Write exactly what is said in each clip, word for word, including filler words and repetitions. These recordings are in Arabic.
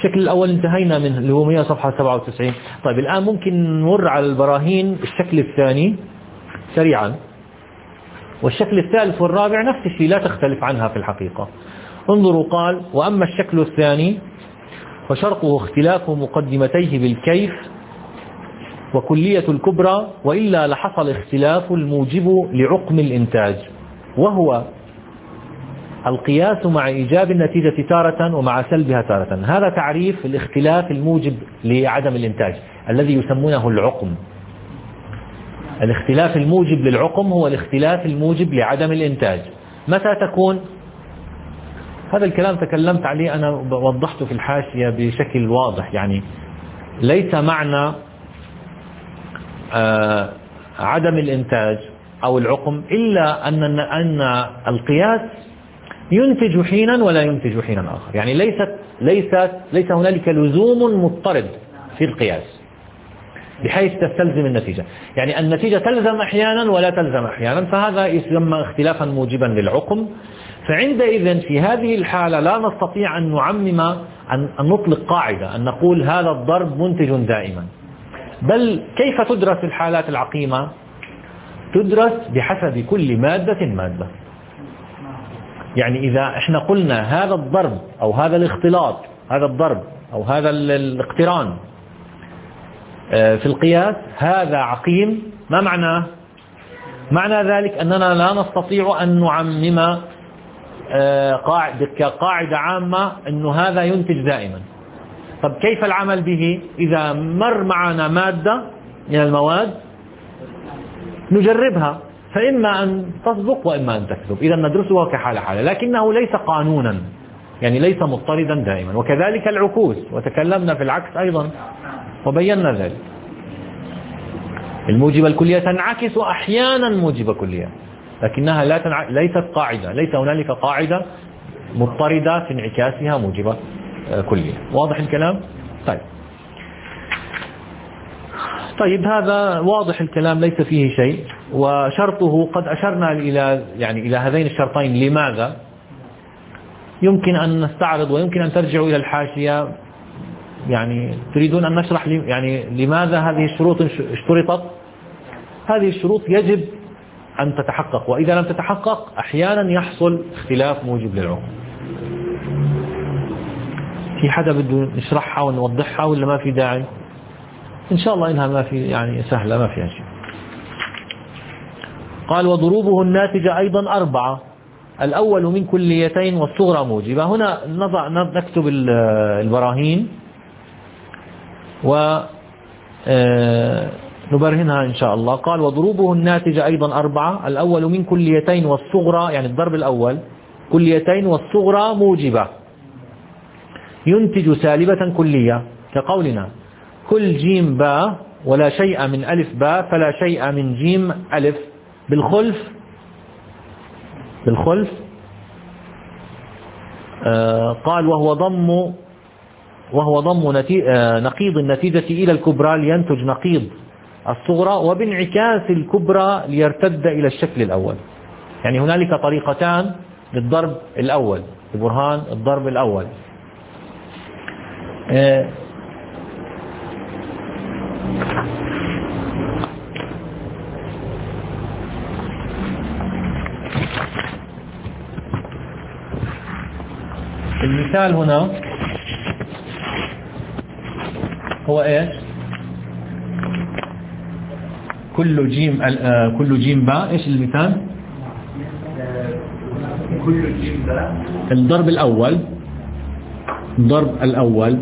الشكل الأول انتهينا منه اللي هو مئة صفحة سبعة وتسعين. طيب الآن ممكن نمر على البراهين الشكل الثاني سريعا. والشكل الثالث والرابع نفس الشيء لا تختلف عنها في الحقيقة. انظروا قال: وأما الشكل الثاني فشرطه اختلاف مقدمتيه بالكيف وكلية الكبرى، وإلا لحصل اختلاف الموجب لعقم الإنتاج، وهو القياس مع إيجاب النتيجة تارة ومع سلبها تارة. هذا تعريف الاختلاف الموجب لعدم الإنتاج الذي يسمونه العقم. الاختلاف الموجب للعقم هو الاختلاف الموجب لعدم الإنتاج. متى تكون؟ هذا الكلام تكلمت عليه أنا وضحته في الحاشية بشكل واضح. يعني ليس معنى آه عدم الإنتاج أو العقم إلا أن أن القياس ينتج حينا ولا ينتج حينا آخر. يعني ليست ليست ليس هنالك لزوم مضطرد في القياس بحيث تستلزم النتيجة. يعني النتيجة تلزم أحيانا ولا تلزم أحيانا، فهذا يسمى اختلافا موجبا للعقم. فعندئذ في هذه الحالة لا نستطيع أن نعمم أن نطلق قاعدة أن نقول هذا الضرب منتج دائما، بل كيف تدرس الحالات العقيمة؟ تدرس بحسب كل مادة مادة. يعني إذا احنا قلنا هذا الضرب أو هذا الاختلاط، هذا الضرب أو هذا الاقتران في القياس هذا عقيم، ما معناه؟ معنى ذلك أننا لا نستطيع أن نعمم كقاعدة عامة أنه هذا ينتج دائما. طب كيف العمل به؟ إذا مر معنا مادة من المواد نجربها، فإما أن تصدق وإما أن تكذب، إذا ندرسها كحالة حالة، لكنه ليس قانونا، يعني ليس مضطردا دائما. وكذلك العكوس، وتكلمنا في العكس أيضا وبينا ذلك. الموجبة الكلية تنعكس أحيانا موجبة كلية، لكنها لا تنع... ليست قاعدة، ليس هنالك قاعدة مضطردة في انعكاسها موجبة كلية. واضح الكلام؟ طيب طيب هذا واضح الكلام، ليس فيه شيء. وشرطه قد أشرنا إلى يعني إلى هذين الشرطين. لماذا؟ يمكن أن نستعرض ويمكن أن ترجعوا إلى الحاشية. يعني تريدون أن نشرح لي يعني لماذا هذه الشروط اشترطت؟ هذه الشروط يجب أن تتحقق، وإذا لم تتحقق أحيانا يحصل اختلاف موجب للعقم. في حدا بده نشرحها ونوضحها ولا ما في داعي؟ إن شاء الله إنها ما في يعني سهلة، ما فيها شيء. قال: وضروبه الناتجة أيضا أربعة: الأول من كليتين والصغرى موجبة. هنا نضع نكتب البراهين ونبرهنها إن شاء الله. قال: وضروبه الناتجة أيضا أربعة: الأول من كليتين والصغرى، يعني الضرب الأول كليتين والصغرى موجبة، ينتج سالبة كلية، كقولنا: كل جيم باء ولا شيء من ألف باء فلا شيء من جيم ألف. بالخلف بالخلف آه قال: وهو ضم وهو ضم آه نقيض النتيجة إلى الكبرى لينتج نقيض الصغرى، وبانعكاس الكبرى ليرتد إلى الشكل الأول. يعني هنالك طريقتان للضرب الأول، برهان الضرب الأول. آه المثال هنا هو ايش؟ كل جيم آه كل جيم باء. ايش المثال؟ كل جيم باء الضرب الاول الضرب الاول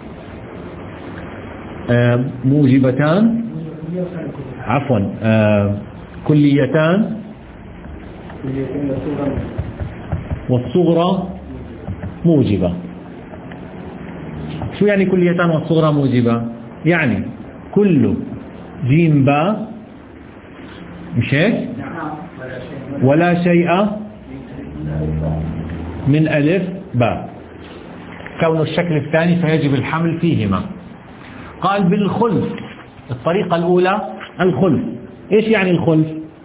آه موجبتان عفوا آه كليتان والصغرى موجبة. شو يعني كليتان والصغرى موجبة؟ يعني كل جيم باء مش هيك؟ ولا شيء من ألف باء، كون الشكل الثاني فيجب الحمل فيهما. قال: بالخلف، الطريقة الأولى الخلف. إيش يعني الخلف؟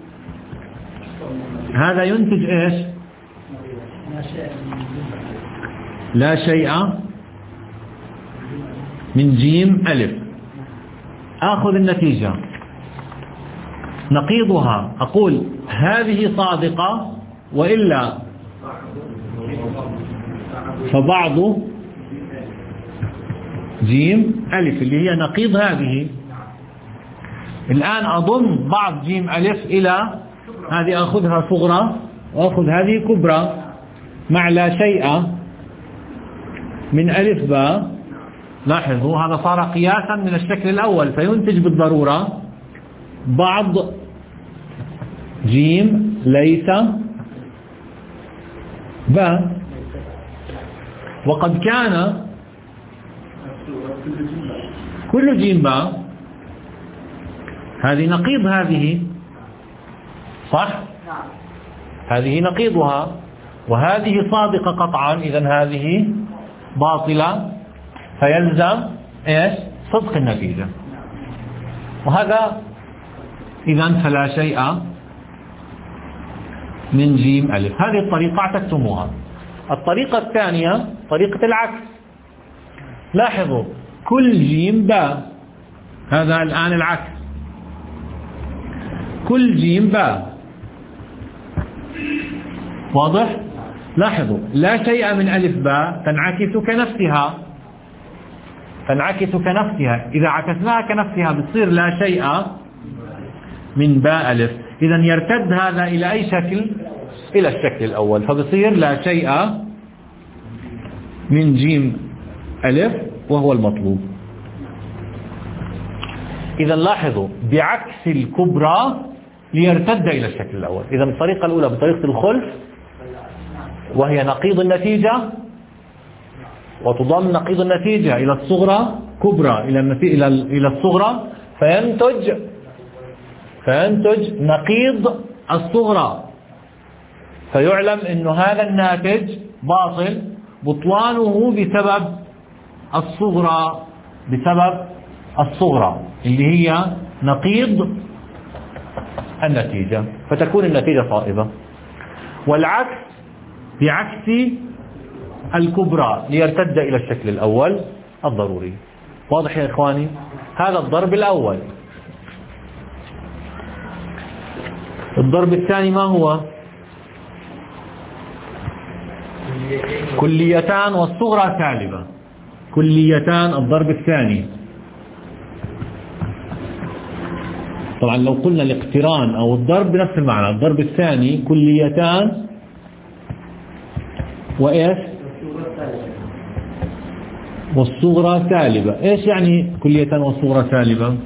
هذا ينتج إيش؟ لا شيء من جيم ألف، آخذ النتيجة نقيضها، أقول هذه صادقة وإلا فبعض جيم ألف اللي هي نقيض هذه. الآن أضم بعض جيم ألف إلى هذه، أخذها صغرى وأخذ هذه كبرى، مع لا شيء من ألف باء. لاحظوا هذا صار قياسا من الشكل الأول، فينتج بالضرورة بعض جيم ليس باء. وقد كان كل جيم باء، هذه نقيض هذه صح؟ هذه نقيضها، وهذه صادقة قطعا، إذن هذه باطلة، فيلزم إيش؟ صدق النتيجة. وهذا إذن فلا شيء من جيم ألف. هذه الطريقة اعتدتموها. الطريقة الثانية طريقة العكس. لاحظوا كل جيم باء، هذا الآن العكس، كل جيم باء، واضح؟ لاحظوا لا شيء من ألف باء تنعكس كنفسها، تنعكس كنفسها. إذا عكسناها كنفسها بتصير لا شيء من باء ألف. إذا يرتد هذا إلى أي شكل؟ إلى الشكل الأول، فبصير لا شيء من جيم ألف وهو المطلوب. إذا لاحظوا بعكس الكبرى ليرتد إلى الشكل الأول. إذا الطريقة الأولى بطريقة الخلف وهي نقيض النتيجة، وتضم نقيض النتيجة إلى الصغرى كبرى إلى إلى إلى الصغرى، فينتج فينتج نقيض الصغرى، فيعلم أنه هذا الناتج باطل، بطلانه بسبب الصغرى، بسبب الصغرى اللي هي نقيض النتيجة، فتكون النتيجة صائبة. والعكس بعكس الكبرى ليرتد إلى الشكل الأول الضروري. واضح يا إخواني؟ هذا الضرب الأول. الضرب الثاني ما هو؟ كليتان والصغرى سالبة. كليتان الضرب الثاني. طبعا لو قلنا الاقتران أو الضرب بنفس المعنى. الضرب الثاني كليتان وإيش؟ والصغرى سالبة. إيش يعني كليتان والصغرى سالبة؟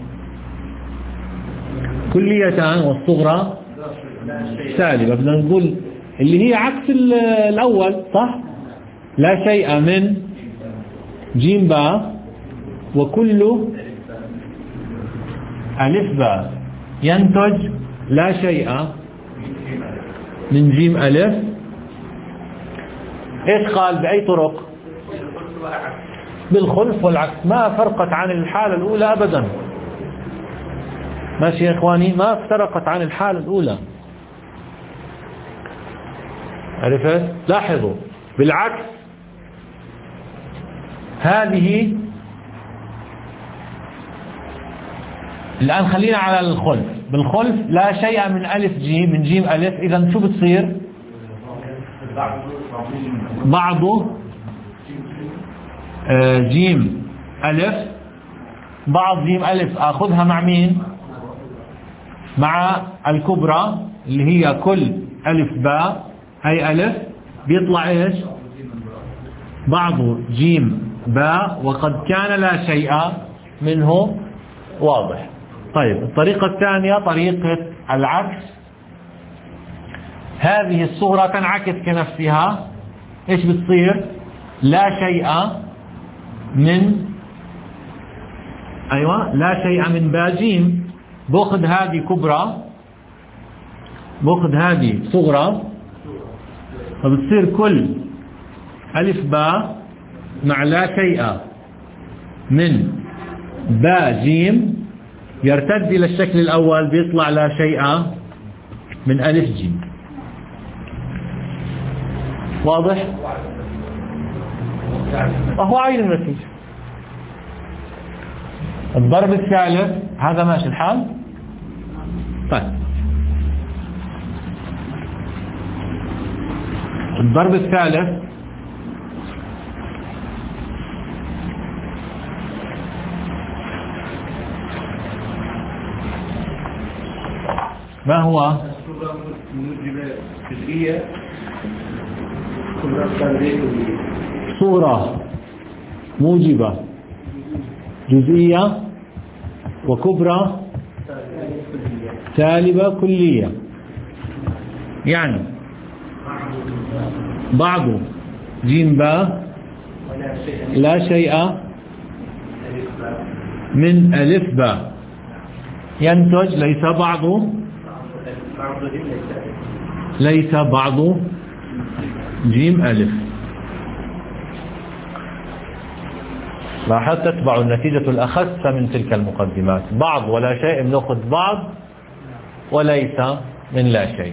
كليتان والصغرى سالبة بدنا نقول اللي هي عكس الأول صح؟ لا شيء من جيم باء وكل ألف باء ينتج لا شيء من جيم ألف. إيش قال بأي طرق؟ بالخلف والعكس. ما فرقت عن الحالة الأولى أبدا. ماشي يا إخواني؟ ما افترقت عن الحالة الأولى. عرفت؟ لاحظوا بالعكس هذه. الآن خلينا على الخلف. بالخلف لا شيء من ألف جيم من جيم ألف. إذا شو بتصير؟ بعضه جيم ألف، بعض جيم ألف أخذها مع مين؟ مع الكبرى اللي هي كل ألف باء، هي ألف بيطلع إيش؟ بعض جيم باء، وقد كان لا شيء منه. واضح؟ طيب الطريقة الثانية طريقة العكس. هذه الصغرى تنعكس كنفسها. إيش بتصير؟ لا شيء من أيوة لا شيء من باء جيم. باخذ هذه كبرى، باخذ هذه صغرى، فبتصير كل ألف باء مع لا شيء من باء جيم يرتد إلى الشكل الأول، بيطلع لا شيء من ألف جيم. واضح؟ وهو عين النتيجة. الضرب الثالث هذا ماشي الحال. طيب الضرب الثالث ما هو؟ صورة موجبة جزئية وكبرى سالبة كلية. يعني بعض جيم باء لا شيء من ألف باء ينتج ليس بعض ليس بعض جيم ألف. لاحظ تتبع النتيجة الأخس من تلك المقدمات. بعض ولا شيء بنأخذ بعض وليس من لا شيء.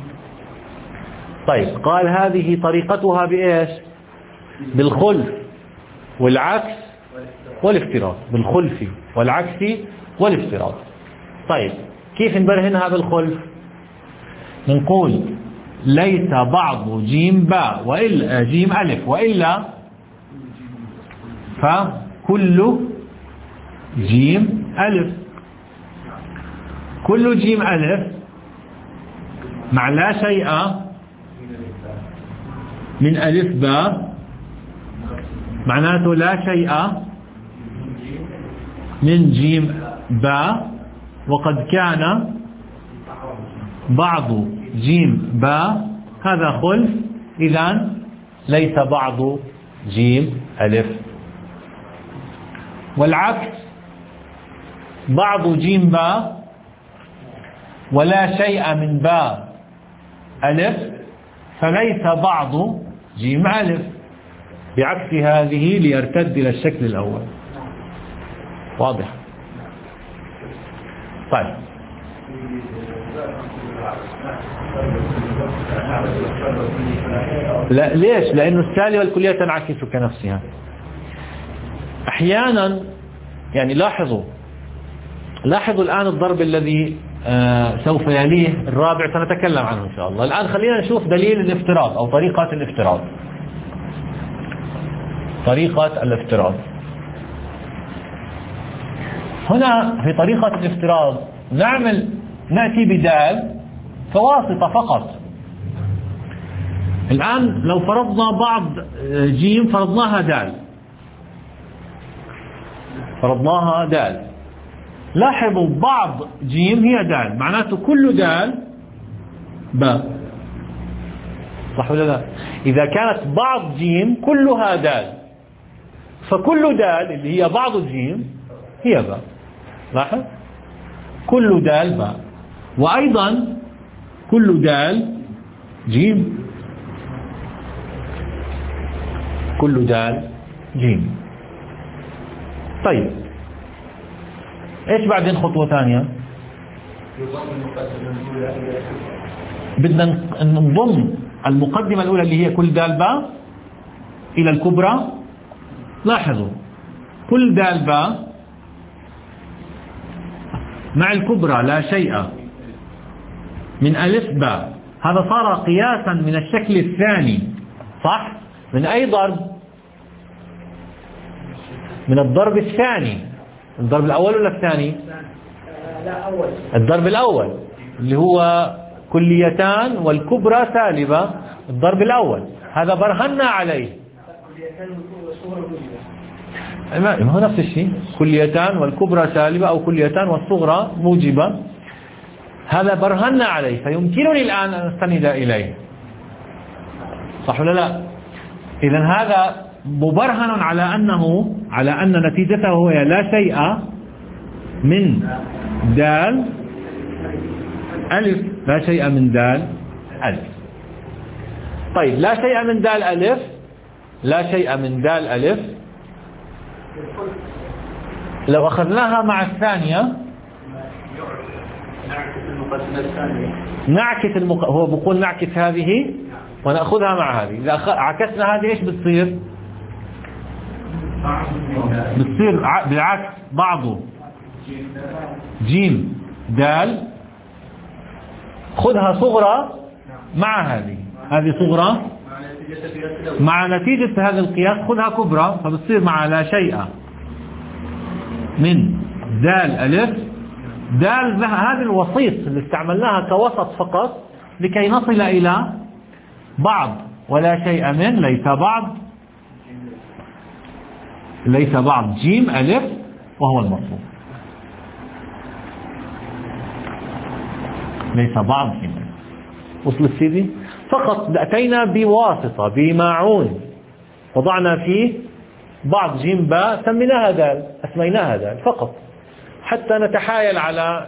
طيب قال هذه طريقتها بإيش؟ بالخلف والعكس والافتراض. بالخلف والعكس والافتراض. طيب كيف نبرهنها بالخلف؟ نقول ليس بعض جيم باء وإلا جيم ألف وإلا فكل جيم ألف. كل جيم ألف مع لا شيء من ألف باء معناته لا شيء من جيم باء وقد كان بعض جيم باء هذا خلف. إذن ليس بعض جيم ألف. والعكس بعض جيم باء ولا شيء من باء ألف فليس بعض جيم ألف. بعكس هذه ليرتد إلى الشكل الأول. واضح؟ طيب لا ليش؟ لأنه السالبة الكلية تنعكس كنفسها. أحيانا يعني لاحظوا لاحظوا الآن الضرب الذي آه سوف يليه الرابع سنتكلم عنه إن شاء الله. الآن خلينا نشوف دليل الافتراض أو طريقة الافتراض. طريقة الافتراض هنا في طريقة الافتراض نعمل نأتي بدال فواسطة فقط. الآن لو فرضنا بعض جيم فرضناها دال فرضناها دال لاحظوا بعض جيم هي دال معناته كل دال باء. صح ولا لا؟ إذا كانت بعض جيم كلها دال فكل دال اللي هي بعض الجيم هي باء. لاحظ كل دال باء وأيضا كل دال جيم. كل دال جيم. طيب ايش بعدين خطوة ثانية؟ بدنا نضم المقدمة الأولى اللي هي كل دال باء إلى الكبرى. لاحظوا كل دال باء مع الكبرى لا شيء من ألف باء. هذا صار قياسا من الشكل الثاني. صح؟ من أي ضرب؟ من الضرب الثاني. الضرب الأول ولا الثاني؟ لا أول. الضرب الأول اللي هو كليتان والكبرى سالبة. الضرب الأول هذا برهنا عليه. ما هو نفس الشيء. كليتان والكبرى سالبة أو كليتان والصغرى موجبة. هذا برهنا عليه فيمكنني الآن أن أستند إليه. صح ولا لا؟ إذن هذا مبرهن على أنه على أن نتيجته هي لا شيء من دال ألف. لا شيء من دال ألف. طيب لا شيء من دال ألف لا شيء من دال ألف لو أخذناها مع الثانية نعكس المق... هو بقول نعكس هذه ونأخذها مع هذه. إذا عكسنا هذه إيش بتصير؟ بتصير بالعكس بعض جيم دال خذها صغرى مع هذه، هذه صغرى مع نتيجة هذا القياس خذها كبرى، فبتصير مع لا شيء من دال ألف دال. هذا الوسيط اللي استعملناها كوسط فقط لكي نصل إلى بعض ولا شيء من ليس بعض ليس بعض جيم ألف وهو المطلوب، ليس بعض جيم ألف. وصل السيدي؟ فقط أتينا بواسطة بماعون وضعنا فيه بعض جيم باء سميناها دال، أسميناها دال فقط حتى نتحايل على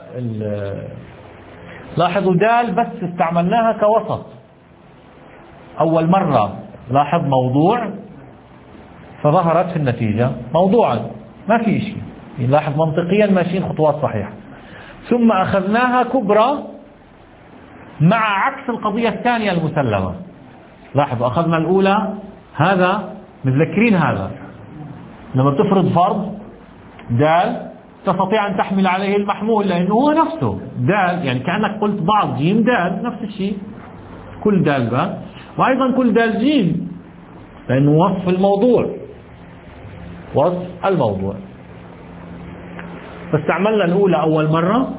لاحظوا دال بس استعملناها كوسط أول مرة. لاحظ موضوع فظهرت في النتيجة موضوعا ما في شيء، لاحظ منطقيا ماشيين خطوات صحيحة. ثم أخذناها كبرى مع عكس القضية الثانية المسلمة. لاحظوا أخذنا الأولى هذا متذكرين هذا لما تفرض فرض دال تستطيع أن تحمل عليه المحمول لأنه هو نفسه دال، يعني كأنك قلت بعض جيم دال نفس الشيء كل دال باء، وأيضا كل دال جيم لأنه وصف الموضوع وصف الموضوع. فاستعملنا الأولى أول مرة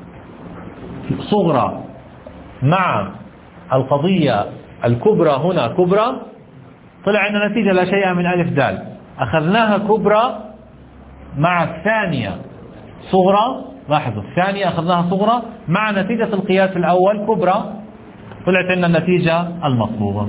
صغرى مع القضية الكبرى، هنا كبرى طلع لنا نتيجة لا شيء من ألف دال. أخذناها كبرى مع الثانية صغرى، لاحظوا الثانية أخذناها صغرى مع نتيجة القياس الأول كبرى، طلعت لنا النتيجة المطلوبة.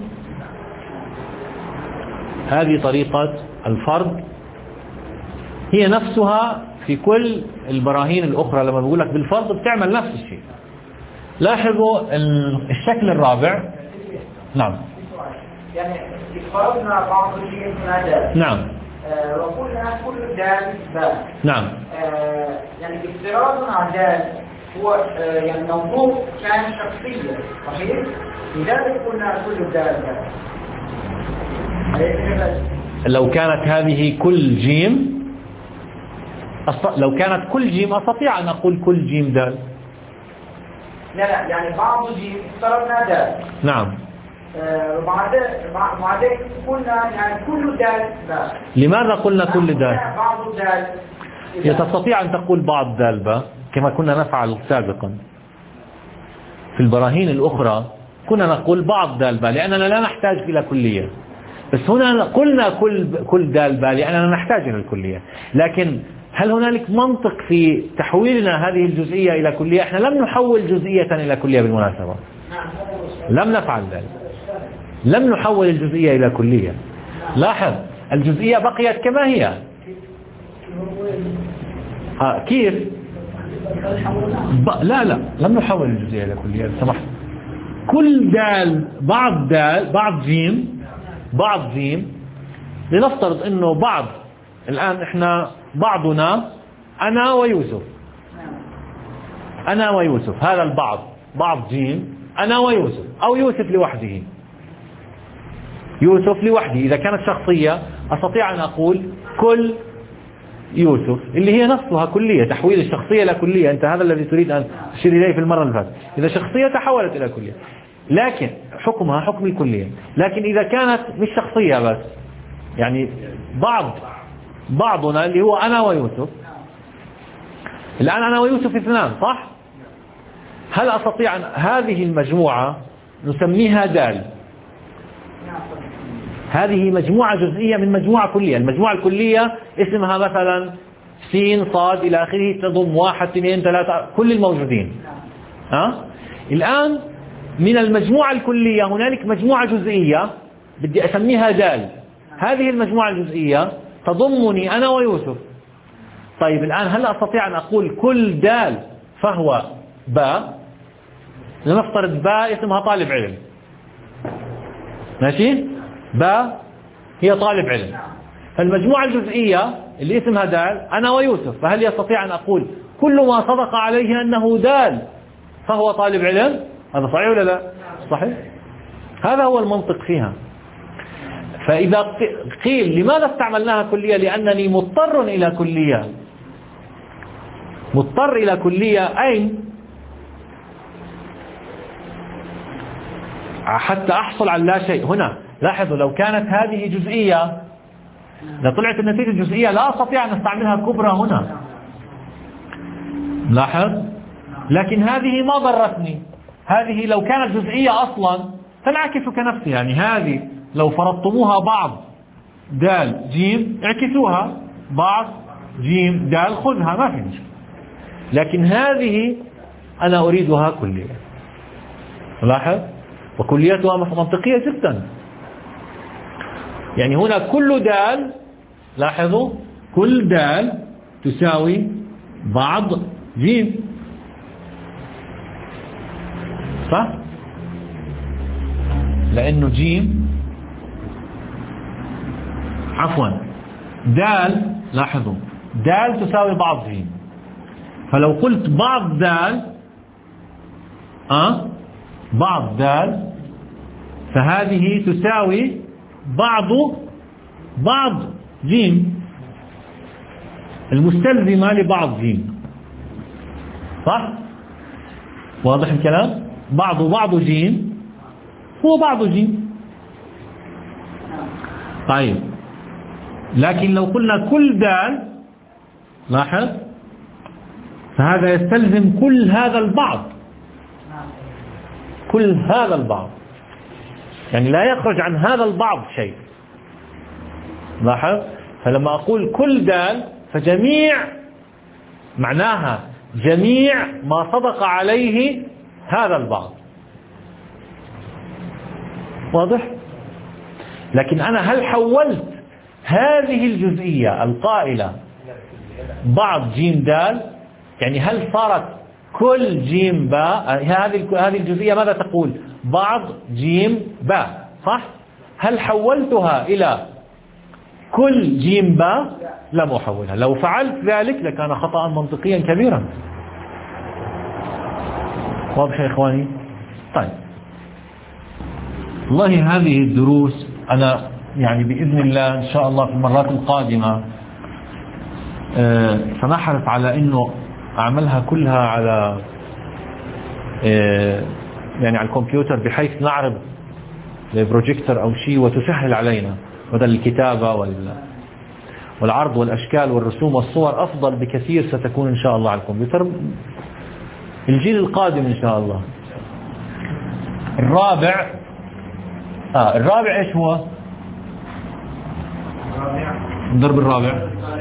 هذه طريقة الفرض هي نفسها في كل البراهين الأخرى. لما بقول لك بالفرض بتعمل نفس الشيء. لاحظوا الشكل الرابع. نعم يعني فرضنا بعض الشيء هذا. نعم آه وقلنا كل دال باء. نعم آه يعني افتراضنا على دال هو آه يعني موضوع كان شخصية صحيح؟ لذلك قلنا كل دال باء. لو كانت هذه كل جيم أص... لو كانت كل جيم أستطيع أن أقول كل جيم دال. لا لا يعني بعض جيم افترضنا دال. نعم وبعدين قلنا يعني كل دال باء. لماذا قلنا كل دال؟ بعض دال. تستطيع أن تقول بعض دال باء كما كنا نفعل سابقا في البراهين الأخرى، كنا نقول بعض دال باء لأننا لا نحتاج إلى كلية، بس هنا قلنا كل كل دال باء لأننا نحتاج إلى الكلية. لكن هل هنالك منطق في تحويلنا هذه الجزئية إلى كلية؟ احنا لم نحول جزئية إلى كلية بالمناسبة، لم نفعل ذلك، لم نحول الجزئية إلى كلية. لاحظ الجزئية بقيت كما هي. آه كيف؟ ب... لا لا لم نحول الجزئية إلى كلية سمحت. كل دال بعض دال بعض جيم بعض جيم لنفترض انه بعض الآن احنا بعضنا أنا ويوسف، أنا ويوسف هذا البعض بعض جيم أنا ويوسف، أو يوسف لوحده، يوسف لوحده. إذا كانت شخصية أستطيع أن أقول كل يوسف اللي هي نفسها كلية، تحويل الشخصية إلى كلية. أنت هذا الذي تريد أن تشير إليه في المرة اللي فاتت. إذا شخصية تحولت إلى كلية لكن حكمها حكم الكلية. لكن إذا كانت مش شخصية بس يعني بعض بعضنا اللي هو أنا ويوسف، الآن أنا ويوسف اثنان صح؟ هل أستطيع أن هذه المجموعة نسميها دال؟ هذه مجموعة جزئية من مجموعة كلية. المجموعة الكلية اسمها مثلا سين صاد إلى آخره، تضم واحد اثنين ثلاثة كل الموجودين. ها؟ الآن من المجموعة الكلية هنالك مجموعة جزئية بدي أسميها دال. هذه المجموعة الجزئية تضمني أنا ويوسف. طيب الآن هل أستطيع أن أقول كل دال فهو باء؟ لنفترض باء اسمها طالب علم، ماشي؟ باء هي طالب علم، فالمجموعة الجزئية اللي اسمها دال أنا ويوسف، فهل يستطيع أن أقول كل ما صدق عليه أنه دال فهو طالب علم؟ هذا صحيح ولا لا؟ صحيح. هذا هو المنطق فيها. فإذا قيل لماذا استعملناها كلية؟ لأنني مضطر إلى كلية. مضطر إلى كلية أين حتى أحصل على لا شيء. هنا لاحظوا لو كانت هذه جزئية، لو طلعت النتيجة جزئية لا أستطيع أن أستعملها كبرى هنا، لاحظ. لكن هذه ما ضرتني، هذه لو كانت جزئية أصلا تنعكس كنفسها. يعني هذه لو فرضتموها بعض دال جيم اعكسوها، بعض جيم دال خذها، ما في مشكلة. لكن هذه أنا أريدها كلية، لاحظ، وكليتها منطقية جدا. يعني هنا كل دال، لاحظوا كل دال تساوي بعض جيم، صح؟ لأنه جيم عفوا دال، لاحظوا دال تساوي بعض جيم، فلو قلت بعض دال أه بعض دال فهذه تساوي بعض بعض جيم المستلزمة لبعض جيم، صح؟ واضح الكلام؟ بعض بعض جيم هو بعض جيم. طيب لكن لو قلنا كل دال، لاحظ، فهذا يستلزم كل هذا البعض، كل هذا البعض، يعني لا يخرج عن هذا البعض شيء، لاحظ. فلما أقول كل دال فجميع معناها جميع ما صدق عليه هذا البعض، واضح. لكن أنا هل حولت هذه الجزئية القائلة بعض جيم دال، يعني هل صارت كل جيم باء، هذه هذه الجزئية ماذا تقول؟ بعض جيم باء، صح؟ هل حولتها إلى كل جيم باء؟ لم أحولها. لو فعلت ذلك لكان خطأ منطقيا كبيرا. واضح يا إخواني؟ طيب والله هذه الدروس أنا يعني بإذن الله إن شاء الله في المرات القادمة أه سنحرص على أنه أعملها كلها على أه يعني على الكمبيوتر، بحيث نعرض بروجيكتور أو شيء وتسهل علينا، بدل الكتابة والعرض والأشكال والرسوم والصور أفضل بكثير ستكون إن شاء الله على الكمبيوتر الجيل القادم إن شاء الله. الرابع آه الرابع إيش هو؟ الضرب الرابع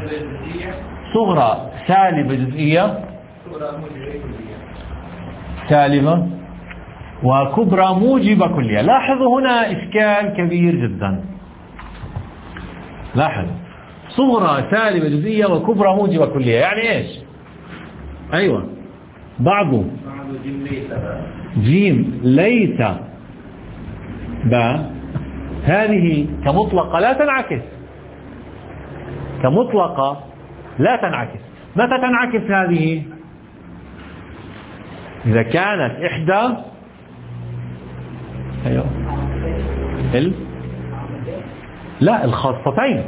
صغرى سالبة جزئية سالبة وكبرى موجبة كلية. لاحظوا هنا إشكال كبير جدا، لاحظ صغرى سالبة جزئية وكبرى موجبة كلية، يعني إيش؟ أيوة بعضه جيم ليس باء، هذه كمطلقة لا تنعكس، كمطلقة لا تنعكس. متى تنعكس هذه؟ إذا كانت إحدى أيوة ال لا الخاصتين،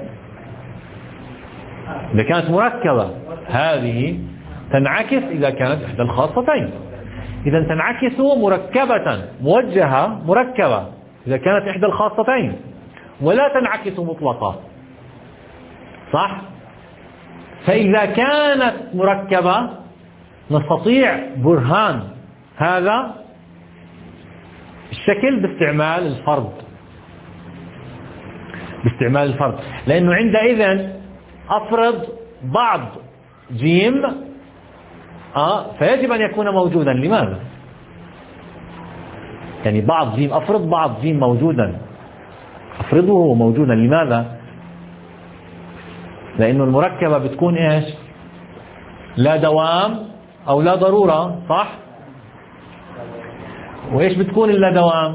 إذا كانت مركبة هذه تنعكس إذا كانت إحدى الخاصتين. إذا تنعكس مركبة موجهة مركبة إذا كانت إحدى الخاصتين، ولا تنعكس مطلقة، صح؟ فإذا كانت مركبة نستطيع برهان هذا الشكل باستعمال الفرض، باستعمال الفرض، لأنه عندئذ أفرض بعض جيم آه فيجب أن يكون موجودا. لماذا؟ يعني بعض جيم، أفرض بعض جيم موجودا، أفرضه موجودا. لماذا؟ لأنه المركبة بتكون إيش؟ لا دوام أو لا ضرورة، صح؟ وإيش بتكون اللا دوام؟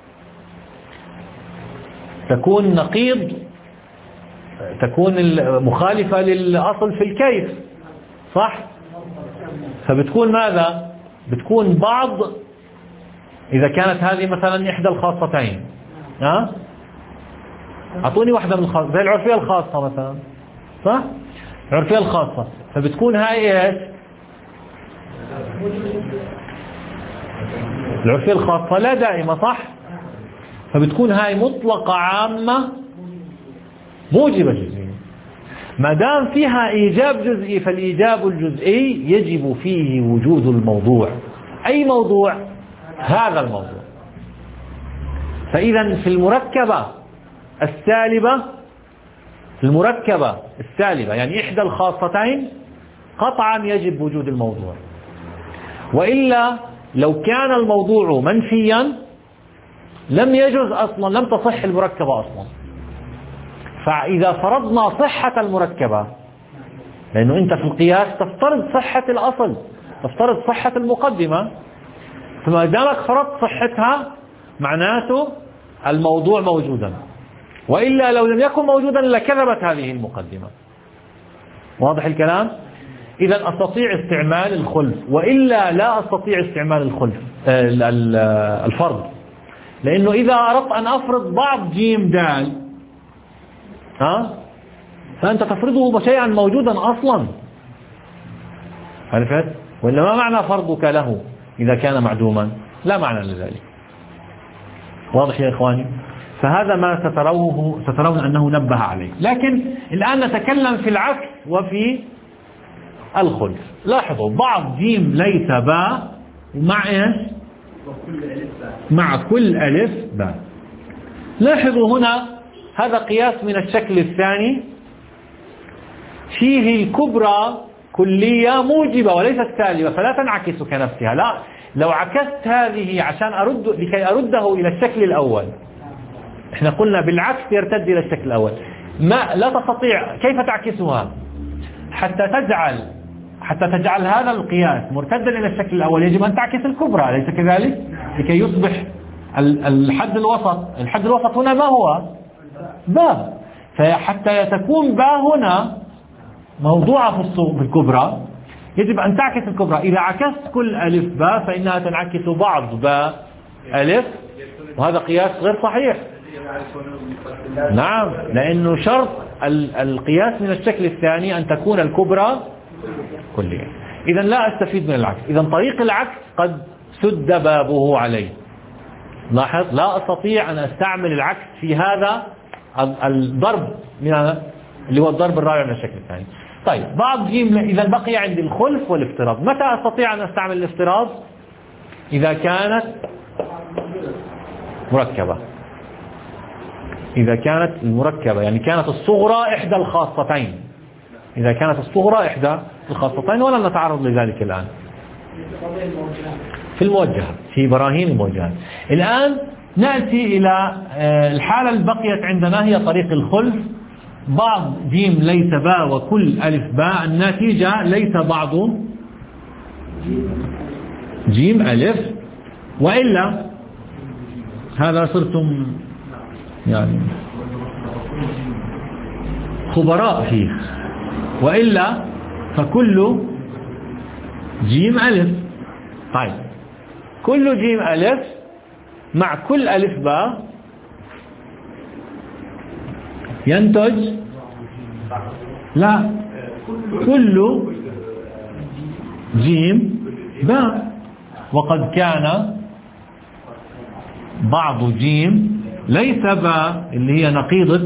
تكون نقيض، تكون مخالفة للأصل في الكيف، صح؟ فبتكون ماذا؟ بتكون بعض إذا كانت هذه مثلا إحدى الخاصتين. ها؟ أعطوني واحدة من الخاصة، زي العرفية الخاصة مثلا، صح؟ العرفية الخاصة، فبتكون هاي إيش؟ العرفية الخاصة لا دائمة، صح؟ فبتكون هاي مطلقة عامة موجبة جزئية. ما دام فيها إيجاب جزئي فالإيجاب الجزئي يجب فيه وجود الموضوع. أي موضوع؟ هذا الموضوع. فإذا في المركبة السالبة في المركبة السالبة يعني إحدى الخاصتين قطعا يجب وجود الموضوع، وإلا لو كان الموضوع منفيا لم يجوز أصلا، لم تصح المركبة أصلا. فإذا فرضنا صحة المركبة، لأنه أنت في القياس تفترض صحة الأصل، تفترض صحة المقدمة، فما دامك فرضت صحتها معناته الموضوع موجودا، وإلا لو لم يكن موجودا لكذبت هذه المقدمة. واضح الكلام؟ إذا أستطيع استعمال الخلف، وإلا لا أستطيع استعمال الخلف الفرض، لأنه إذا أردت أن أفرض بعض جيم دال ها فأنت تفرضه شيئا موجودا أصلا، عرفت؟ وإلا ما معنى فرضك له إذا كان معدوما؟ لا معنى لذلك. واضح يا إخواني؟ فهذا ما ستروه سترون أنه نبه عليه. لكن الآن نتكلم في العكس وفي الخلف. لاحظوا بعض جيم ليس باء مع إيش؟ مع كل ألف باء. لاحظوا هنا هذا قياس من الشكل الثاني فيه الكبرى كلية موجبة وليست سالبة فلا تنعكس كنفسها. لا، لو عكست هذه عشان أرد لكي أرده إلى الشكل الأول، احنا قلنا بالعكس يرتد إلى الشكل الأول، ما لا تستطيع. كيف تعكسها؟ حتى تجعل حتى تجعل هذا القياس مرتدا إلى الشكل الأول يجب أن تعكس الكبرى، أليس كذلك؟ لكي يصبح الحد الوسط. الحد الوسط هنا ما هو؟ باء. فحتى تكون باء هنا موضوعة في الكبرى يجب أن تعكس الكبرى. إذا عكست كل ألف باء فإنها تنعكس بعض باء ألف، وهذا قياس غير صحيح. نعم، لأنه شرط القياس من الشكل الثاني أن تكون الكبرى كلية. إذا لا أستفيد من العكس. إذا طريق العكس قد سد بابه علي. لاحظ، لا أستطيع أن أستعمل العكس في هذا الضرب من اللي هو الضرب الرابع من الشكل الثاني. طيب، بعض جيم إذا بقي عندي الخلف والافتراض. متى أستطيع أن أستعمل الافتراض؟ إذا كانت مركبة. إذا كانت المركبة يعني كانت الصغرى إحدى الخاصتين. إذا كانت الصغرى إحدى الخاصتين، ولن نتعرض لذلك الآن في الموجهة، في براهين الموجهة. الآن نأتي إلى الحالة اللي بقيت عندنا هي طريق الخلف. بعض جيم ليس باء وكل ألف باء، النتيجة ليس بعض جيم ألف، وإلا هذا صرتم يعني خبراء فيه، وإلا فكل جيم ألف. طيب، كل جيم ألف مع كل ألف باء ينتج لا كل جيم باء، وقد كان بعض جيم ليس باء اللي هي نقيضة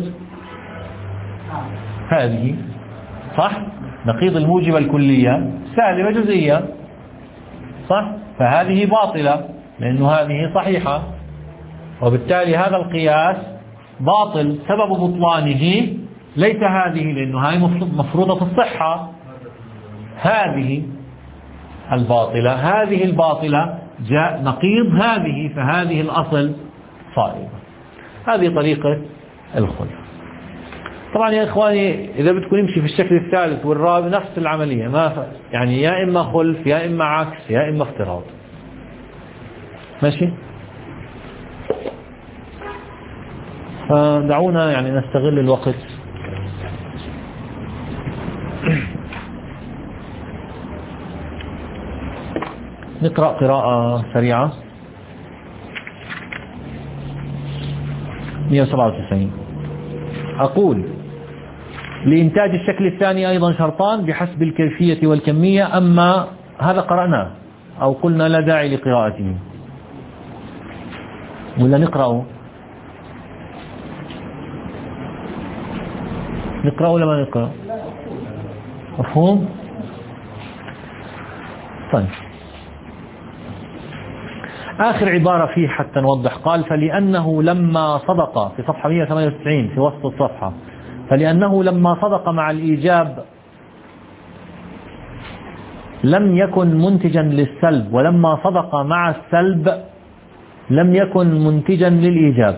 هذه، صح؟ نقيض الموجبة الكلية سالبة جزئية، صح؟ فهذه باطلة لأنه هذه صحيحة، وبالتالي هذا القياس باطل. سبب بطلانه ليس هذه لأنه هذه مفروضة الصحة، هذه الباطلة هذه الباطلة جاء نقيض هذه، فهذه الأصل صائبة. هذه طريقة الخلف. طبعا يا إخواني إذا بدكم نمشي في الشكل الثالث والرابع نفس العملية، ما يعني يا إما خلف يا إما عكس يا إما افتراض. ماشي؟ فدعونا يعني نستغل الوقت. نقرأ قراءة سريعة. مئة وسبعة وتسعين. أقول: لإنتاج الشكل الثاني أيضا شرطان بحسب الكيفية والكمية. أما هذا قرأناه أو قلنا لا داعي لقراءته؟ ولا نقرأه؟ نقرأه ولا ما نقرأ؟ مفهوم؟ طيب، آخر عبارة فيه حتى نوضح. قال فلأنه لما صدق في صفحة مئة وثمانية وتسعين في وسط الصفحة، فلأنه لما صدق مع الإيجاب لم يكن منتجا للسلب، ولما صدق مع السلب لم يكن منتجا للإيجاب،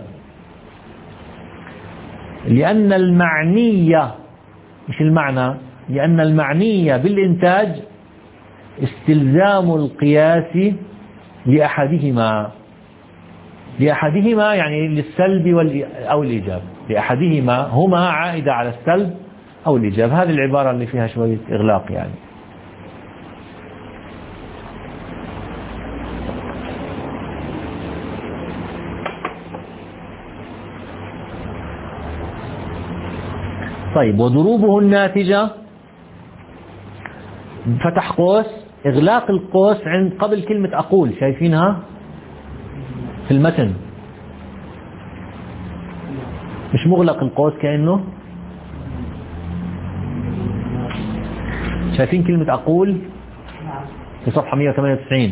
لأن المعنية مش المعنى، لأن المعنية بالإنتاج استلزام القياس لأحدهما لأحدهما يعني للسلب أو الإيجاب، لأحدهما هما عائدة على السلب أو الإيجاب. هذه العبارة اللي فيها شوية إغلاق يعني. طيب، وضروبه الناتجة، فتح قوس، إغلاق القوس عند قبل كلمة أقول، شايفينها في المتن مش مغلق القوس كأنه، شايفين كلمة أقول في صفحة مئة وثمانية وتسعين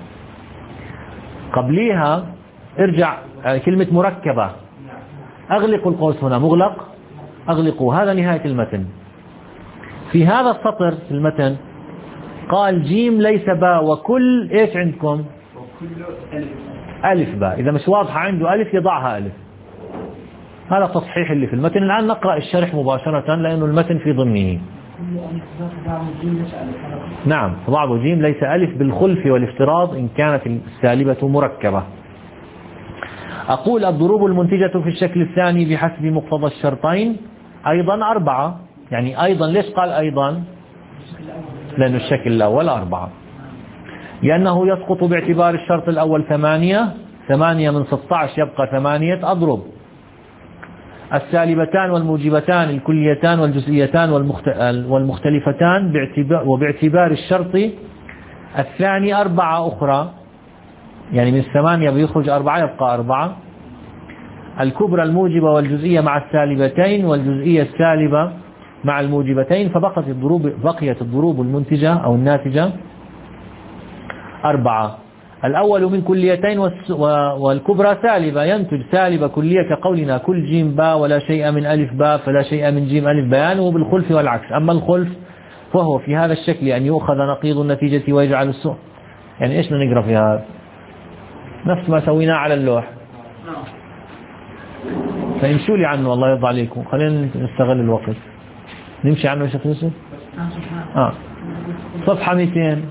قبليها ارجع كلمة مركبة، أغلقوا القوس هنا، مغلق أغلقوا، هذا نهاية المتن. في هذا السطر في المتن قال جيم ليس باء وكل إيش عندكم؟ ألف باء. إذا مش واضحة عنده ألف يضعها ألف. هذا التصحيح اللي في المتن. الآن نقرأ الشرح مباشرة لأنه المتن في ضمنه. نعم، بعض جيم ليس ألف بالخلف والافتراض إن كانت السالبة مركبة. أقول الضروب المنتجة في الشكل الثاني بحسب مقتضى الشرطين أيضا أربعة. يعني أيضا، ليش قال أيضا؟ لأن الشكل الأول أربعة، لأنه يسقط باعتبار الشرط الأول ثمانية ثمانية من ستة عشر يبقى ثمانية أضرب. السالبتان والموجبتان الكليتان والجزئيتان والمختلفتان باعتبار وباعتبار الشرط الثاني أربعة أخرى، يعني من ثمانية بيخرج أربعة يبقى أربعة. الكبرى الموجبة والجزئية مع السالبتين والجزئية السالبة مع الموجبتين، فبقت الضروب بقيت الضروب المنتجة أو الناتجة أربعة. الأول من كليتين والكبرى سالبة، ينتج سالبة كلية كقولنا كل جيم باء ولا شيء من ألف باء فلا شيء من جيم ألف، بيانه بالخلف والعكس. أما الخلف فهو في هذا الشكل أن يؤخذ نقيض النتيجة ويجعل السوء. يعني إيش نقرأ في هذا؟ نفس ما سويناه على اللوح. فامشوا لي عنه الله يرضى عليكم، خلينا نستغل الوقت نمشي عنه يا شيخ يوسف. آه. صفحة مئتين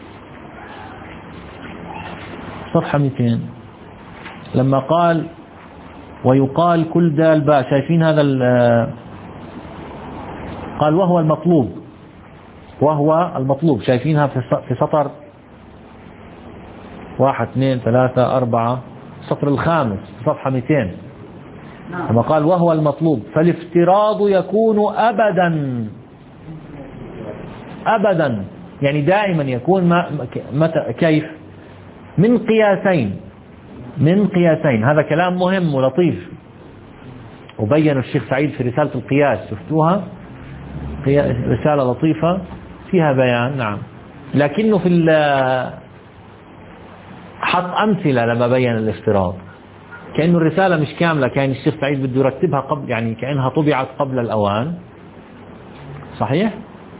صفحة مئتين لما قال ويقال كل دال باء، شايفين هذا؟ قال وهو المطلوب، وهو المطلوب، شايفينها في سطر واحد اثنين ثلاثة أربعة، السطر الخامس في صفحة مئتين لما قال وهو المطلوب. فالافتراض يكون أبدا أبدا، يعني دائما يكون ما متى كيف؟ من قياسين من قياسين. هذا كلام مهم ولطيف، وبين الشيخ سعيد في رسالة القياس، شفتوها؟ رسالة لطيفة فيها بيان. نعم، لكنه في حط أمثلة لما بين الافتراض، كأنه الرسالة مش كاملة، كان الشيخ سعيد بده يرتبها قبل، يعني كأنها طبعت قبل الأوان. صحيح؟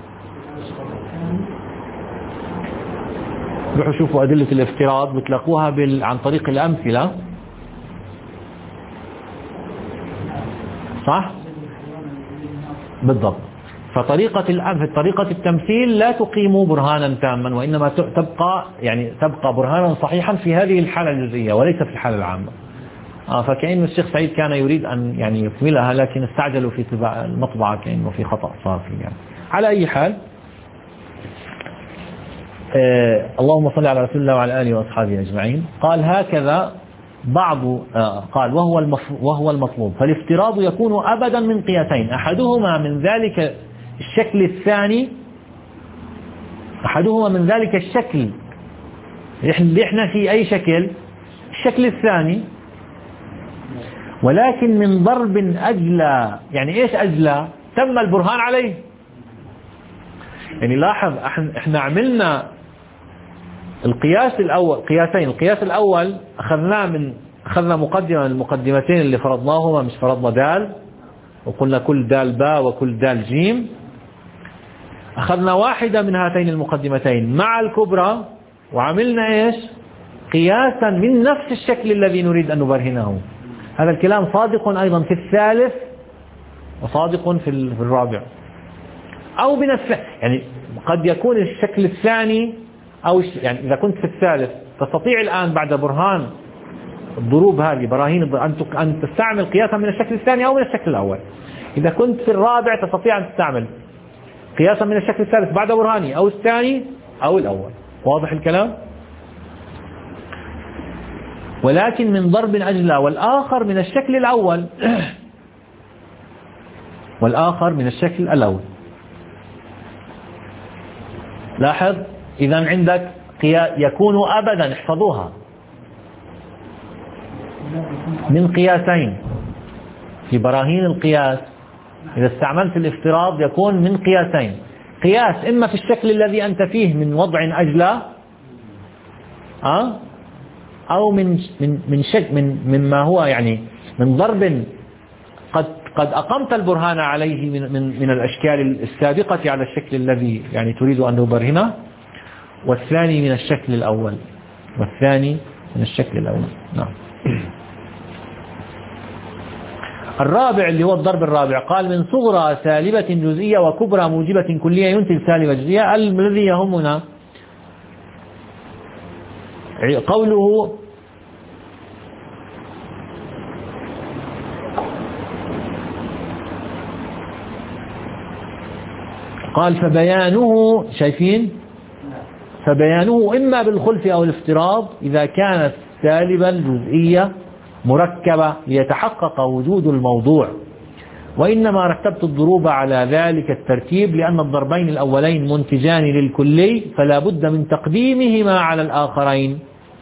روحوا شوفوا أدلة الافتراض بتلاقوها بال... عن طريق الأمثلة. صح؟ بالضبط. فطريقة الأمثلة طريقة التمثيل لا تقيم برهانا تاما، وإنما تبقى يعني تبقى برهانا صحيحا في هذه الحالة الجزئية وليس في الحالة العامة. آه فكأن الشيخ سعيد كان يريد أن يعني يكملها، لكن استعجلوا في طباعة المطبعة، كأنه في خطأ صار فيه يعني. على أي حال، آه اللهم صل على رسول الله وعلى آله وأصحابه أجمعين. قال هكذا بعض آه قال وهو المف... وهو المطلوب. فالافتراض يكون أبدا من قياسين، أحدهما من ذلك الشكل الثاني أحدهما من ذلك الشكل إحنا في أي شكل؟ الشكل الثاني. ولكن من ضرب أجلى. يعني إيش أجلى؟ تم البرهان عليه. يعني لاحظ إحنا عملنا القياس الأول قياسين. القياس الأول أخذناه من أخذنا مقدمة من المقدمتين اللي فرضناهما، مش فرضنا دال وقلنا كل دال باء وكل دال جيم. أخذنا واحدة من هاتين المقدمتين مع الكبرى وعملنا إيش؟ قياسا من نفس الشكل الذي نريد أن نبرهنه. هذا الكلام صادق أيضا في الثالث وصادق في الرابع أو بنفس. يعني قد يكون الشكل الثاني أو يعني إذا كنت في الثالث تستطيع الآن بعد برهان الضروب هذه براهين أن تستعمل قياسا من الشكل الثاني أو من الشكل الأول. إذا كنت في الرابع تستطيع أن تستعمل قياسا من الشكل الثالث بعد برهاني أو الثاني أو الأول. واضح الكلام؟ ولكن من ضرب أجلى والآخر من الشكل الأول والآخر من الشكل الأول. لاحظ إذا عندك يكون أبدا، احفظوها، من قياسين. في براهين القياس إذا استعملت الافتراض يكون من قياسين. قياس إما في الشكل الذي أنت فيه من وضع أجلى أه؟ أو من من من شك من مما هو يعني من ضرب قد قد أقمت البرهان عليه من من من الأشكال السابقة على الشكل الذي يعني تريد أن تبرهنه، والثاني من الشكل الأول والثاني من الشكل الأول. نعم. الرابع اللي هو الضرب الرابع قال من صغرى سالبة جزئية وكبرى موجبة كلية ينتج سالبة جزئية. الذي يهمنا قوله قال فبيانه، شايفين؟ فبيانه إما بالخلف أو الافتراض إذا كانت سالبة الجزئية مركبة ليتحقق وجود الموضوع. وإنما رتبت الضروب على ذلك الترتيب لأن الضربين الأولين منتجان للكلي فلا بد من تقديمهما على الآخرين،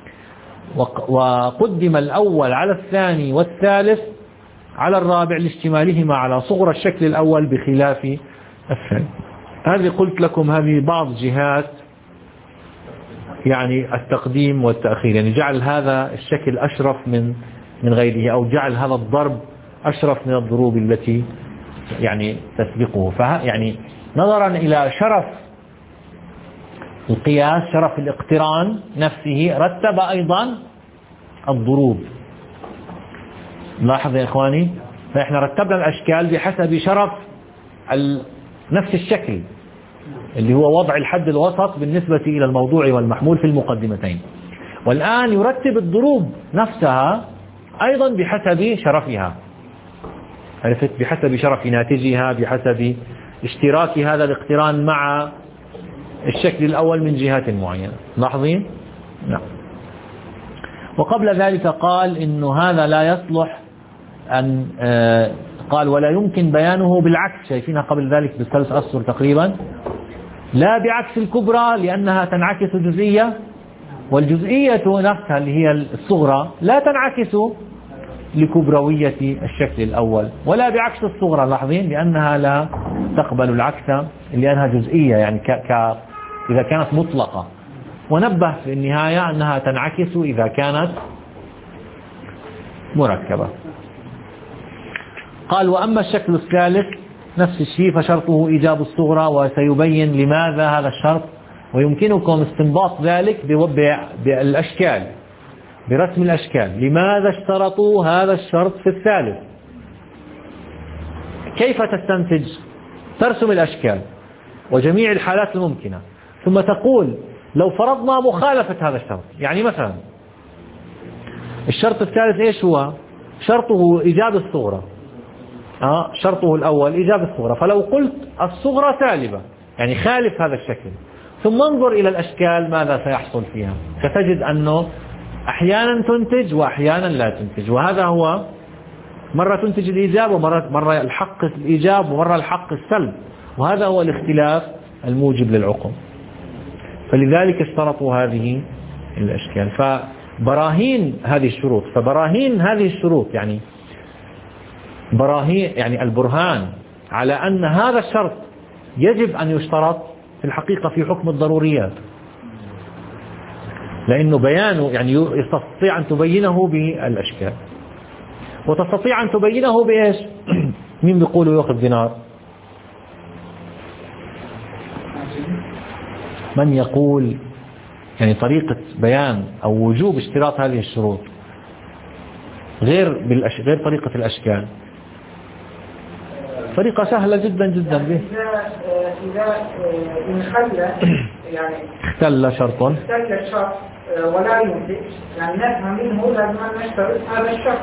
وقدم الأول على الثاني والثالث على الرابع لاشتمالهما على صغر الشكل الأول بخلاف الثاني. هذه قلت لكم هذه بعض جهات يعني التقديم والتأخير، يعني جعل هذا الشكل أشرف من من غيره أو جعل هذا الضرب أشرف من الضروب التي يعني تسبقه. فيعني نظرا إلى شرف القياس، شرف الاقتران نفسه، رتب أيضا الضروب. لاحظ يا إخواني، فإحنا رتبنا الأشكال بحسب شرف نفس الشكل اللي هو وضع الحد الوسط بالنسبة إلى الموضوع والمحمول في المقدمتين. والآن يرتب الضروب نفسها أيضا بحسب شرفها، عرفت؟ بحسب شرف ناتجها، بحسب اشتراك هذا الاقتران مع الشكل الأول من جهات معينة. لاحظين؟ نعم. وقبل ذلك قال إنه هذا لا يصلح أن آه قال ولا يمكن بيانه بالعكس. شايفينها قبل ذلك بالثلاث أسطر تقريبا. لا بعكس الكبرى لأنها تنعكس جزئية، والجزئية نفسها اللي هي الصغرى لا تنعكس لكبروية الشكل الأول، ولا بعكس الصغرى، لاحظين، لأنها لا تقبل العكس لأنها جزئية يعني ك... ك... إذا كانت مطلقة. ونبه في النهاية أنها تنعكس إذا كانت مركبة. قال وأما الشكل الثالث نفس الشيء فشرطه إيجاب الصغرى، وسيبين لماذا هذا الشرط، ويمكنكم استنباط ذلك بالأشكال، برسم الأشكال. لماذا اشترطوا هذا الشرط في الثالث؟ كيف تستنتج؟ ترسم الأشكال وجميع الحالات الممكنة، ثم تقول لو فرضنا مخالفة هذا الشرط. يعني مثلا الشرط الثالث إيش هو؟ شرطه إيجاب الصغرى. آه شرطه الأول إيجاب الصغرى، فلو قلت الصغرى سالبة يعني خالف هذا الشكل، ثم انظر إلى الأشكال ماذا سيحصل فيها، ستجد أنه أحيانا تنتج وأحيانا لا تنتج. وهذا هو مرة تنتج الإيجاب ومرة مرة الحق الإيجاب ومرة الحق السلب، وهذا هو الاختلاف الموجب للعقم. فلذلك اشترطوا هذه الأشكال. فبراهين هذه الشروط فبراهين هذه الشروط يعني براهين يعني البرهان على أن هذا الشرط يجب أن يشترط في الحقيقة في حكم الضروريات، لأنه بيانه يعني يستطيع أن تبينه بالأشكال، وتستطيع أن تبينه بإيش؟ مين بيقولوا يأخذ دينار؟ من يقول يعني طريقة بيان أو وجوب اشتراط هذه الشروط غير بالأش... غير طريقة الأشكال؟ طريقة سهلة جدا جدا به. إذا إذا انخل يعني اختل شرط اختل الشرط ولا ينتج، يعني نفهم منه لازم أن نشترط هذا الشرط.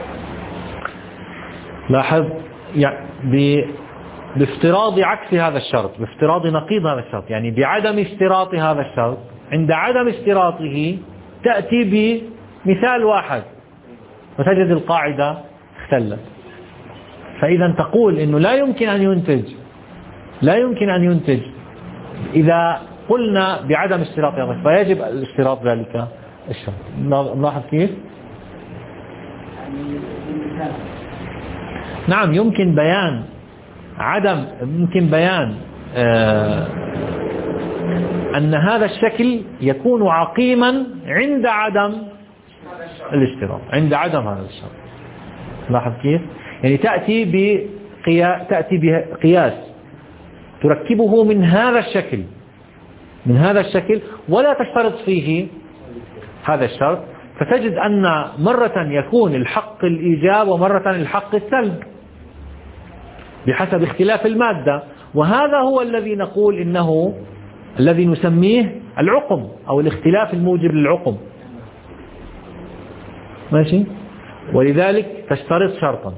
لاحظ يعني ب... بافتراض عكس هذا الشرط، بافتراض نقيض هذا الشرط، يعني بعدم اشتراط هذا الشرط، عند عدم اشتراطه تأتي بمثال واحد وتجد القاعدة اختلت. فإذا تقول إنه لا يمكن أن ينتج لا يمكن أن ينتج إذا قلنا بعدم اشتراط هذا، فيجب الاشتراط ذلك الشرط. نلاحظ كيف؟ نعم يمكن بيان عدم يمكن بيان آه أن هذا الشكل يكون عقيما عند عدم الاشتراط، عند عدم هذا الشرط. لاحظ كيف؟ يعني تأتي بقياس تأتي بقياس تركبه من هذا الشكل من هذا الشكل ولا تشترط فيه هذا الشرط، فتجد أن مرة يكون الحق الإيجاب ومرة الحق السلب بحسب اختلاف المادة، وهذا هو الذي نقول إنه الذي نسميه العقم أو الاختلاف الموجب للعقم. ماشي؟ ولذلك تشترط شرطا.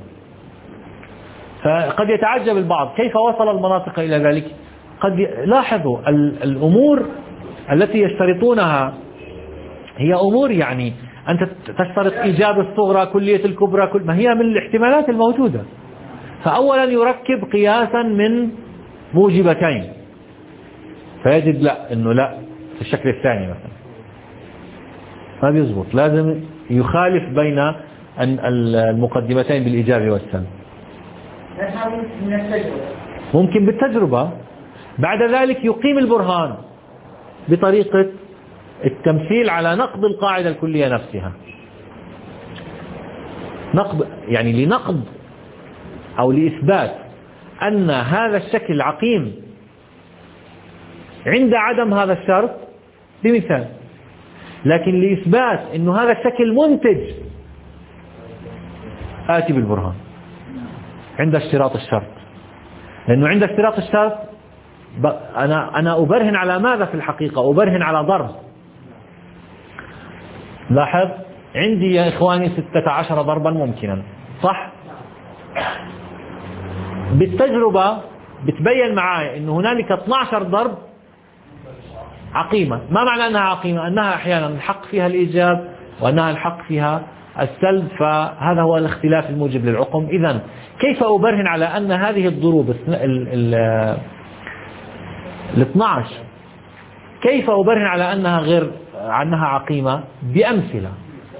فقد يتعجب البعض كيف وصل المناطق إلى ذلك. قد لاحظوا الأمور التي يشترطونها هي أمور يعني أنت تشترط إيجاب الصغرى كلية الكبرى، كل ما هي من الاحتمالات الموجودة. فأولا يركب قياسا من موجبتين، فيجد لا إنه لا في الشكل الثاني مثلا ما بيزبط، لازم يخالف بين المقدمتين بالإيجاب والسلب. ممكن بالتجربة. بعد ذلك يقيم البرهان بطريقة التمثيل على نقض القاعدة الكلية نفسها. نقض يعني لنقض أو لإثبات أن هذا الشكل عقيم عند عدم هذا الشرط بمثال، لكن لإثبات أن هذا الشكل منتج آتي بالبرهان عند اشتراط الشرط. لأنه عند اشتراط الشرط أنا أنا أبرهن على ماذا في الحقيقة؟ أبرهن على ضرب. لاحظ عندي يا إخواني ستة عشر ضربا ممكنا، صح؟ بالتجربة بتبين معايا أن هنالك اثني عشر ضرب عقيمة. ما معنى أنها عقيمة؟ أنها أحيانا الحق فيها الإيجاب وأنها الحق فيها السلب، فهذا هو الاختلاف الموجب للعقم. إذن كيف أبرهن على أن هذه الضروب ال اثني عشر كيف أبرهن على أنها غير عنها عقيمة؟ بأمثلة،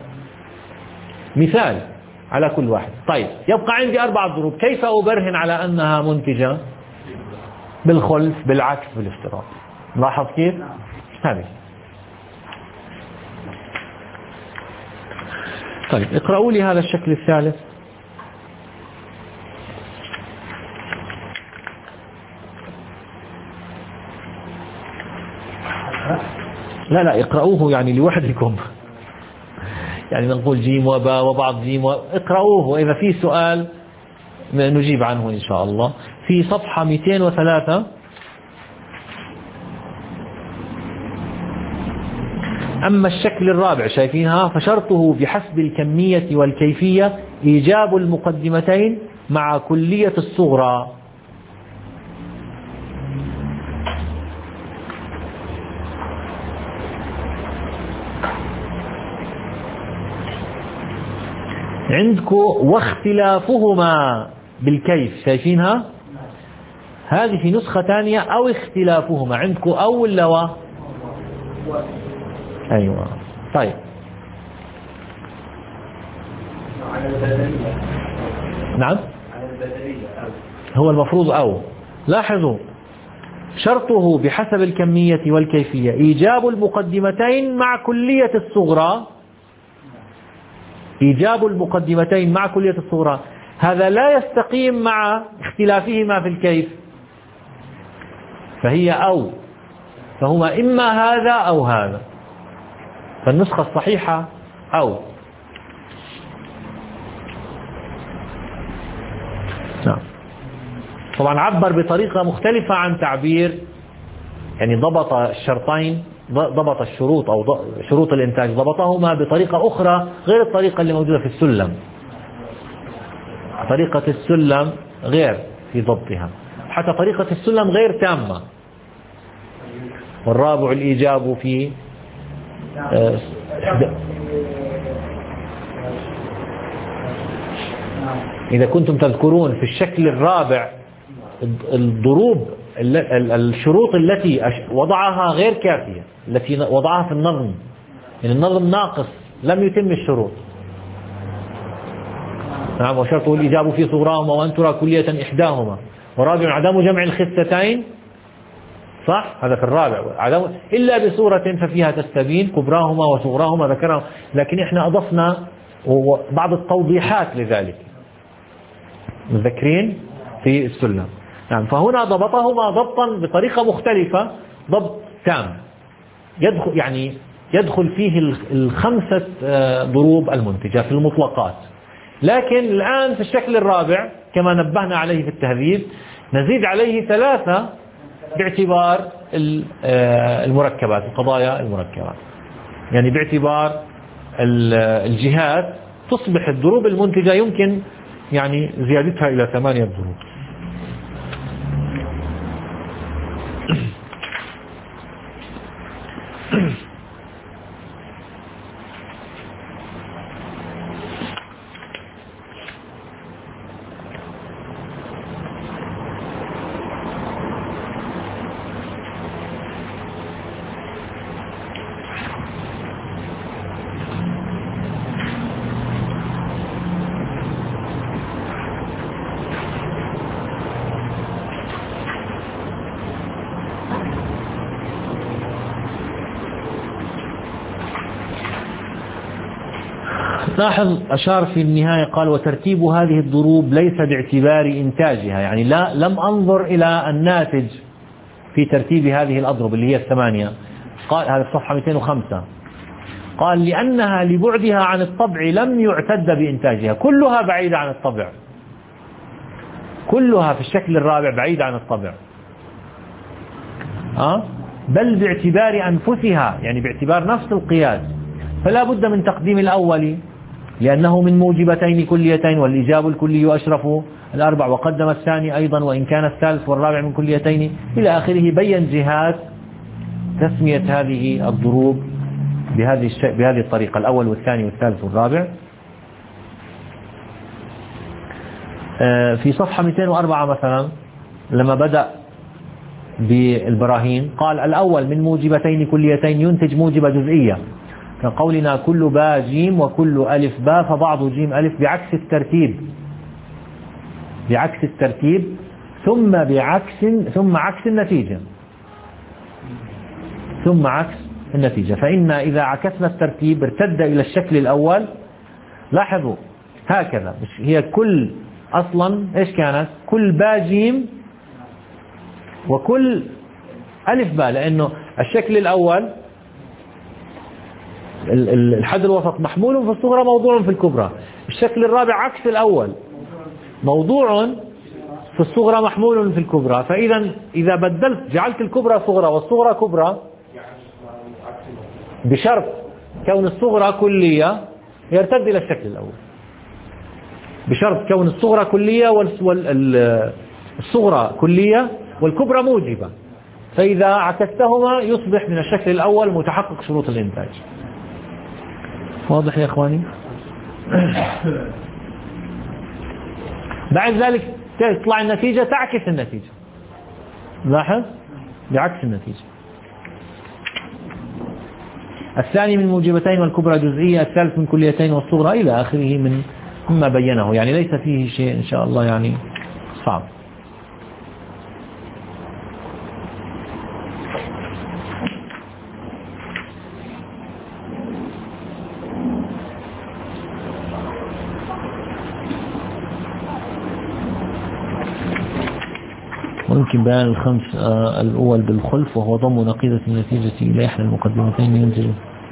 مثال على كل واحد. طيب يبقى عندي أربع ضروب، كيف أبرهن على أنها منتجة؟ بالخلف، بالعكس، بالافتراض. لاحظ كيف؟ هذه. طيب اقرأوا لي هذا الشكل الثالث. لا لا اقرأوه يعني لوحدكم، يعني نقول جيم وباء وبعض جيم و... اقرأوه، وإذا في سؤال نجيب عنه إن شاء الله. في صفحة مئتين وثلاثة أما الشكل الرابع شايفينها، فشرطه بحسب الكمية والكيفية إيجاب المقدمتين مع كلية الصغرى. عندكم واختلافهما بالكيف، شايفينها؟ هذه في نسخة ثانية أو اختلافهما. عندكم أو ولا و؟ أيوة طيب نعم هو المفروض أو. لاحظوا شرطه بحسب الكمية والكيفية إيجاب المقدمتين مع كلية الصغرى، إيجاب المقدمتين مع كلية الصغرى، هذا لا يستقيم مع اختلافهما في الكيف، فهي أو، فهما إما هذا أو هذا، فالنسخة الصحيحة أو. نعم. طبعا عبر بطريقة مختلفة عن تعبير، يعني ضبط الشرطين، ضبط الشروط أو شروط الإنتاج ضبطهما بطريقة أخرى غير الطريقة اللي موجودة في السلم. طريقة السلم غير في ضبطها، حتى طريقة السلم غير تامة. والرابع الإيجاب في آه إذا كنتم تذكرون في الشكل الرابع الضروب الشروط التي وضعها غير كافية، التي وضعها في النظم، يعني النظم ناقص لم يتم الشروط. نعم. وشرطه الإيجاب في صغراهما وأن ترى كلية إحداهما، ورابع عدم جمع الخستين، صح، هذا في الرابع، عدم إلا بصورة ففيها تستبين كبراهما وصغراهما ذكرها، لكن إحنا أضفنا بعض التوضيحات لذلك مذكرين في السلم. نعم. فهنا ضبطهما ضبطا بطريقة مختلفة، ضبط تام يدخل يعني يدخل فيه الخمسة ضروب المنتجة في المطلقات. لكن الآن في الشكل الرابع كما نبهنا عليه في التهذيب نزيد عليه ثلاثة باعتبار المركبات، القضايا المركبات، يعني باعتبار الجهات تصبح الضروب المنتجة يمكن يعني زيادتها إلى ثمانية ضروب. لاحظ أشار في النهاية قال وترتيب هذه الضروب ليس باعتبار إنتاجها، يعني لا لم أنظر إلى الناتج في ترتيب هذه الأضرب اللي هي الثمانية. قال هذا في صفحة مئتين وخمسة، قال لأنها لبعدها عن الطبع لم يعتد بإنتاجها، كلها بعيدة عن الطبع، كلها في الشكل الرابع بعيدة عن الطبع، أه؟ بل باعتبار أنفسها، يعني باعتبار نفس القياس، فلا بد من تقديم الأول لأنه من موجبتين كليتين والإيجاب الكلي أشرف الأربع، وقدم الثاني أيضا وإن كان الثالث والرابع من كليتين إلى آخره. بين جهات تسمية هذه الضروب بهذه الش... بهذه الطريقة، الأول والثاني والثالث والرابع. في صفحة مئتين وأربعة مثلا لما بدأ بالبراهين قال الأول من موجبتين كليتين ينتج موجبة جزئية كقولنا كل باء جيم وكل ألف باء فبعض جيم ألف بعكس الترتيب، بعكس الترتيب ثم بعكس ثم عكس النتيجة، ثم عكس النتيجة. فإن إذا عكسنا الترتيب ارتد إلى الشكل الأول. لاحظوا هكذا هي كل أصلا إيش كانت؟ كل باء جيم وكل ألف باء، لأنه الشكل الأول الحد الوسط محمول في الصغرى موضوع في الكبرى. الشكل الرابع عكس الأول، موضوع في الصغرى محمول في الكبرى. فإذا إذا بدلت جعلت الكبرى صغرى والصغرى كبرى بشرط كون الصغرى كلية يرتد إلى الشكل الأول، بشرط كون الصغرى كلية والصغرى كلية والكبرى موجبة، فإذا عكستهما يصبح من الشكل الأول متحقق شروط الإنتاج. واضح يا إخواني؟ بعد ذلك تطلع النتيجة تعكس النتيجة، لاحظ بعكس النتيجة. الثاني من موجبتين والكبرى جزئية، الثالث من كليتين والصغرى إلى آخره من مما بينه، يعني ليس فيه شيء إن شاء الله يعني صعب. ويمكن بيان الخمس آه الأول بالخلف، وهو ضم نقيضة النتيجة إلى إحدى المقدمتين ينزل.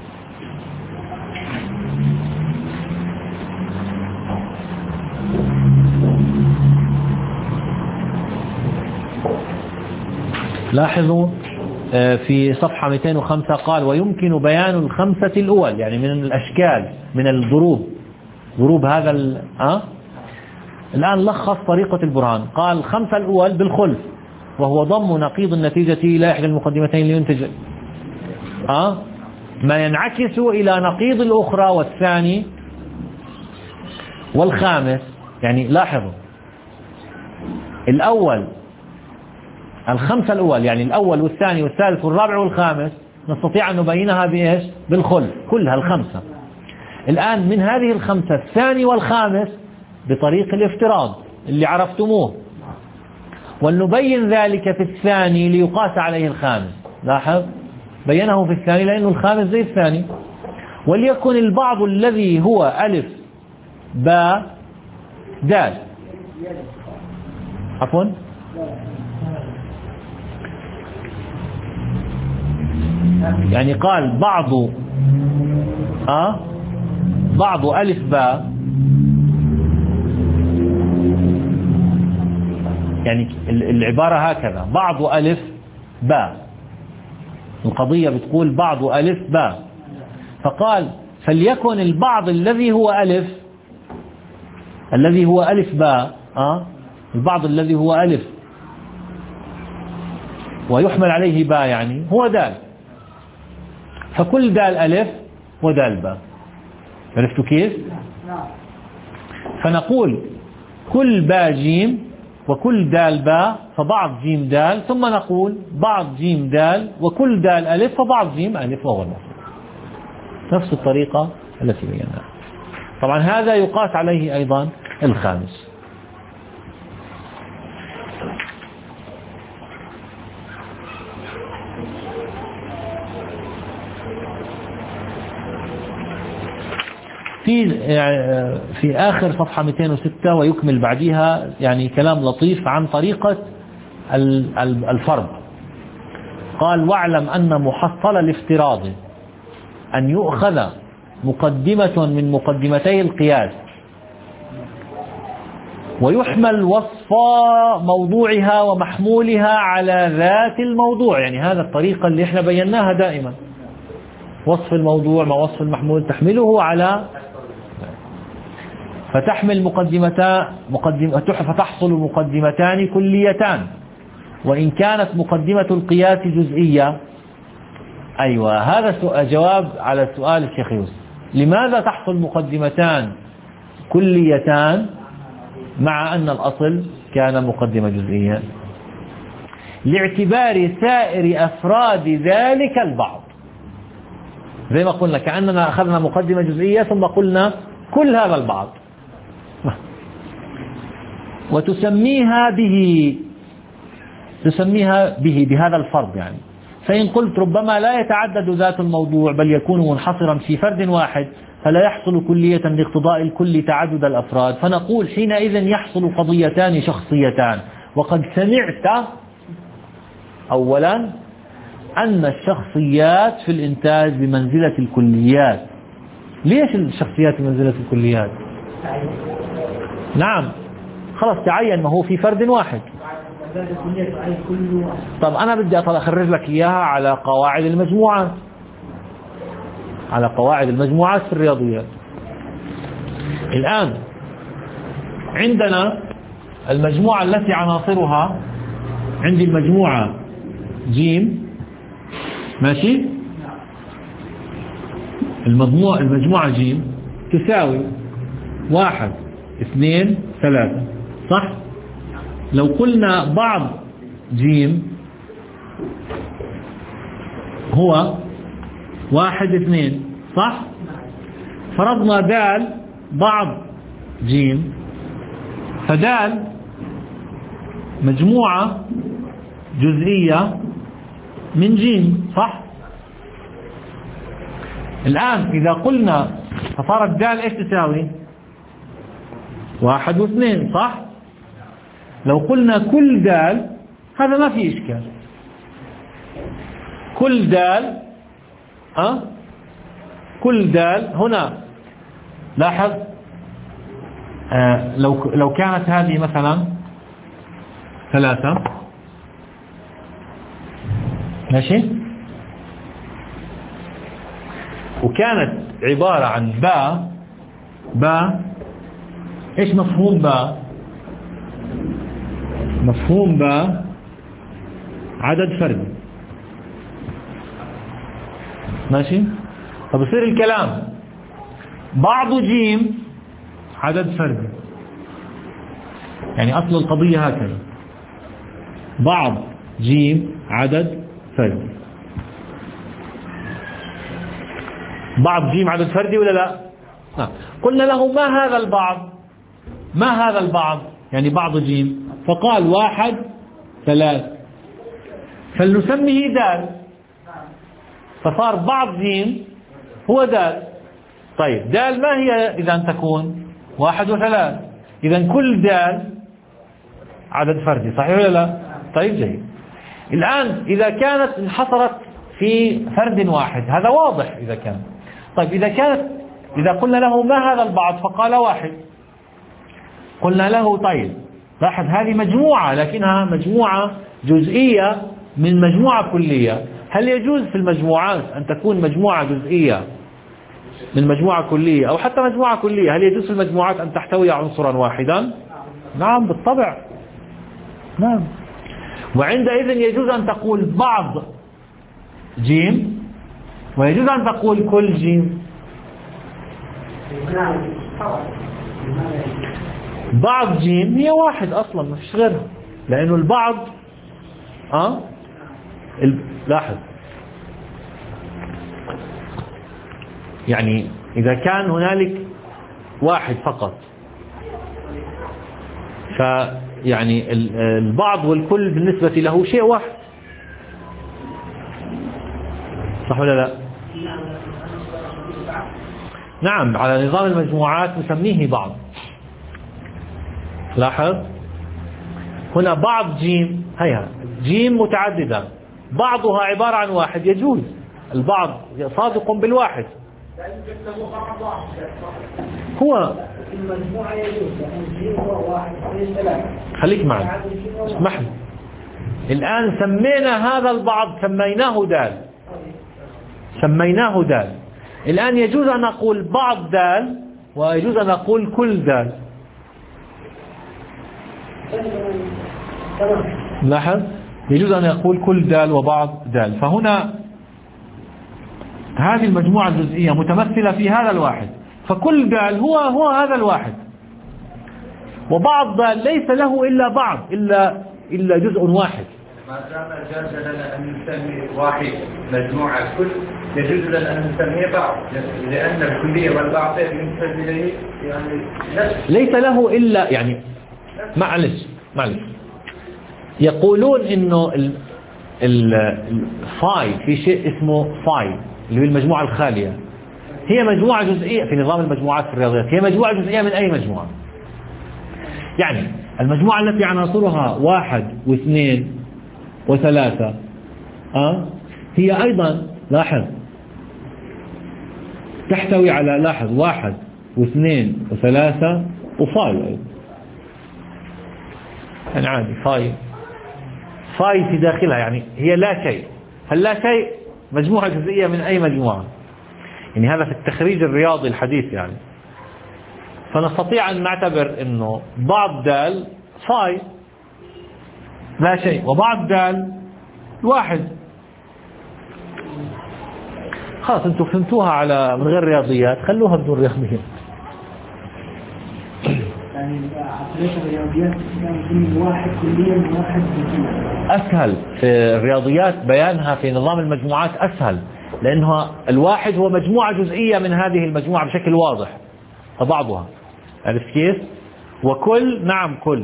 لاحظوا آه في صفحة مئتين وخمسة قال ويمكن بيان الخمسة الأول، يعني من الأشكال من الضروب، ضروب هذا ال آه الآن لخص طريقة البرهان، قال الخمسة الأول بالخلف وهو ضم نقيض النتيجة إلى إحدى المقدمتين لينتج أه؟ ما ينعكس إلى نقيض الأخرى والثاني والخامس. يعني لاحظوا الأول الخمسة الأول، يعني الأول والثاني والثالث والرابع والخامس نستطيع أن نبينها بإيش؟ بالخلف كلها الخمسة. الآن من هذه الخمسة الثاني والخامس بطريق الافتراض اللي عرفتموه، ولنبين ذلك في الثاني ليقاس عليه الخامس. لاحظ بينه في الثاني لأنه الخامس زي الثاني. وليكن البعض الذي هو ألف باء دال، عفوا يعني قال بعض آه بعض ألف باء، يعني العبارة هكذا بعض ألف باء، القضية بتقول بعض ألف باء، فقال فليكن البعض الذي هو ألف الذي هو ألف باء آه البعض الذي هو ألف ويحمل عليه باء يعني هو دال، فكل دال ألف ودال باء. عرفتوا كيف؟ فنقول كل باء جيم وكل دال باء فبعض جيم دال، ثم نقول بعض جيم دال وكل دال ألف فبعض جيم ألف، وهو المفروض نفس الطريقة التي بيناها. طبعا هذا يقاس عليه أيضا الخامس. في في آخر صفحة مئتين وستة ويكمل بعدها يعني كلام لطيف عن طريقة الفرض. قال واعلم أن محصل الافتراض أن يؤخذ مقدمة من مقدمتي القياس ويحمل وصف موضوعها ومحمولها على ذات الموضوع، يعني هذا الطريقة اللي احنا بيناها دائما، وصف الموضوع مع وصف المحمول تحمله على، فتحمل مقدمتان مقدمة فتحصل مقدمتان كليتان وإن كانت مقدمة القياس جزئية. أيوة هذا جواب على سؤال الشيخ يوسف، لماذا تحصل مقدمتان كليتان مع أن الأصل كان مقدمة جزئية؟ لاعتبار سائر أفراد ذلك البعض، زي ما قلنا كأننا أخذنا مقدمة جزئية ثم قلنا كل هذا البعض وتسميها به تسميها به بهذا الفرض. يعني فإن قلت ربما لا يتعدد ذات الموضوع بل يكون منحصرا في فرد واحد فلا يحصل كلية لاقتضاء الكل تعدد الأفراد، فنقول حينئذ يحصل قضيتان شخصيتان. وقد سمعت أولا أن الشخصيات في الإنتاج بمنزلة الكليات. ليش الشخصيات بمنزلة الكليات؟ نعم خلاص تعين، ما هو في فرد واحد. طب أنا بدي أخرج لك إياها على قواعد المجموعات، على قواعد المجموعات في الرياضيات. الآن عندنا المجموعة التي عناصرها، عندي المجموعة جيم ماشي، المجموعة المجموعة جيم تساوي واحد اثنين ثلاثة، صح؟ لو قلنا بعض جيم هو واحد اثنين صح؟ فرضنا دال بعض جيم، فدال مجموعة جزئية من جيم صح؟ الآن إذا قلنا فصارت دال إيش تساوي؟ واحد واثنين صح؟ لو قلنا كل دال هذا ما في إشكال، كل دال أه؟ كل دال هنا لاحظ آه لو لو كانت هذه مثلا ثلاثة ماشي، وكانت عبارة عن باء باء ايش مفهوم باء؟ مفهوم باء عدد فردي ماشي. طب يصير الكلام بعض جيم عدد فردي، يعني أصل القضية هكذا، بعض جيم عدد فردي. بعض جيم عدد فردي ولا لا؟ لا. قلنا له ما هذا البعض؟ ما هذا البعض؟ يعني بعض جيم، فقال واحد ثلاث، فلنسميه دال، فصار بعض جيم هو دال. طيب دال ما هي إذا أن تكون واحد وثلاث، إذا كل دال عدد فردي صحيح ولا لا؟ طيب جيد. الآن إذا كانت انحصرت في فرد واحد هذا واضح إذا كان. طيب إذا كانت إذا قلنا له ما هذا البعض فقال واحد، قلنا له طيب لاحظ هذه مجموعة لكنها مجموعة جزئية من مجموعة كلية، هل يجوز في المجموعات أن تكون مجموعة جزئية من مجموعة كلية أو حتى مجموعة كلية؟ هل يجوز في المجموعات أن تحتوي عنصرا واحدا؟ نعم بالطبع نعم. وعندئذ يجوز أن تقول بعض جيم ويجوز أن تقول كل جيم. بعض جيم هي واحد أصلا ما فيش غيرها، لأنه البعض أه لاحظ يعني إذا كان هنالك واحد فقط فيعني البعض والكل بالنسبة له شيء واحد صح ولا لا؟ نعم على نظام المجموعات نسميه بعض. لاحظ هنا بعض جيم، هيها جيم متعددة بعضها عبارة عن واحد، يجوز البعض صادق بالواحد هو المجموعة يجوز يعني هو واحد اثنين ثلاثة. خليك معي اسمح لي. الآن سمينا هذا البعض سميناه دال، سميناه دال. الآن يجوز أن أقول بعض دال ويجوز أن أقول كل دال. لاحظ يجوز أن يقول كل دال وبعض دال. فهنا هذه المجموعة الجزئية متمثلة في هذا الواحد، فكل دال هو هو هذا الواحد، وبعض دال ليس له إلا بعض إلا إلا جزء واحد. ما دام جاز لنا أن نسمي واحد مجموعة كل، يجوز لنا أن نسميه بعض، لأن الكلية والبعض بالنسبة إليه يعني ليس له إلا يعني معلش معلش يقولون إنه ال الفاي في شيء اسمه فاي اللي هي المجموعة الخالية، هي مجموعة جزئية في نظام المجموعات في الرياضيات، هي مجموعة جزئية من أي مجموعة. يعني المجموعة التي عناصرها واحد واثنين وثلاثة أه؟ هي أيضا لاحظ تحتوي على لاحظ واحد واثنين وثلاثة وفاي أيضا. يعني عادي فاي فاي في داخلها يعني هي لا شيء، هل لا شيء مجموعة جزئية من أي مجموعة. يعني هذا في التخريج الرياضي الحديث يعني. فنستطيع أن نعتبر أنه بعض دال فاي لا شيء وبعض دال واحد. خلاص انتم فهمتوها على من غير رياضيات، خلوها بدون رياضيات. يعني عقلية الرياضيات يعني واحد كليا واحد جزئيا. أسهل في الرياضيات بيانها في نظام المجموعات أسهل، لأنه الواحد هو مجموعة جزئية من هذه المجموعة بشكل واضح فبعضها، عرفت كيف؟ وكل نعم كل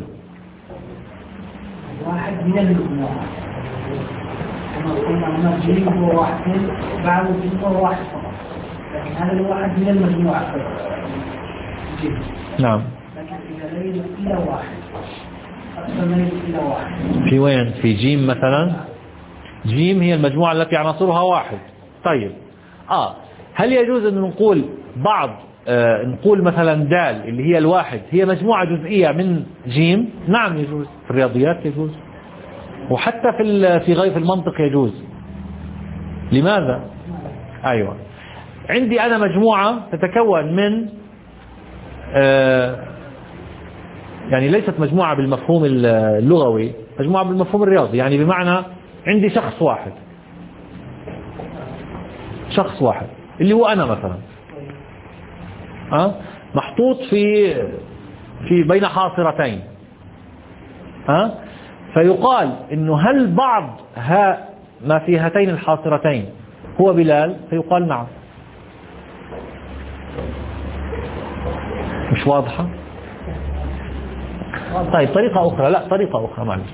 واحد من المجموعة كما قلنا هنا جيم هو واحد بعد جيم هو واحد فقط، لكن هذا الواحد من المجموعة جيم. نعم. لكن إذا ليس إلى واحد أكثر من إلى واحد في وين؟ في جيم مثلا. جيم هي المجموعة التي عناصرها واحد. طيب آه هل يجوز أن نقول بعض آه نقول مثلا دال اللي هي الواحد هي مجموعة جزئية من جيم؟ نعم يجوز، في الرياضيات يجوز، وحتى في في غير في المنطق يجوز. لماذا؟ أيوة، عندي أنا مجموعة تتكون من آه يعني ليست مجموعة بالمفهوم اللغوي، مجموعة بالمفهوم الرياضي، يعني بمعنى عندي شخص واحد، شخص واحد اللي هو أنا مثلا أه؟ محطوط في في بين حاصرتين أه؟ فيقال إنه هل بعض ها ما في هاتين الحاصرتين هو بلال؟ فيقال نعم. مش واضحة؟ طيب طريقة أخرى، لا طريقة أخرى معلش.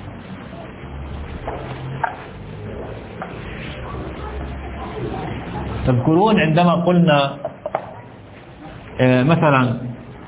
تذكرون عندما قلنا آه مثلا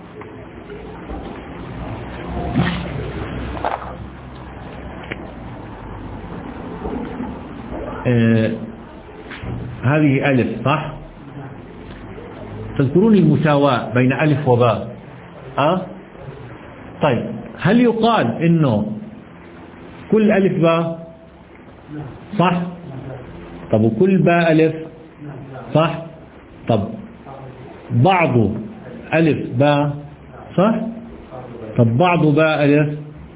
آه هذه ألف صح؟ تذكرون المساواة بين ألف وباء أه؟ طيب هل يقال إنه كل ألف باء صح؟ طب وكل باء ألف صح؟ طب بعض ألف باء صح؟ طب بعض باء ألف،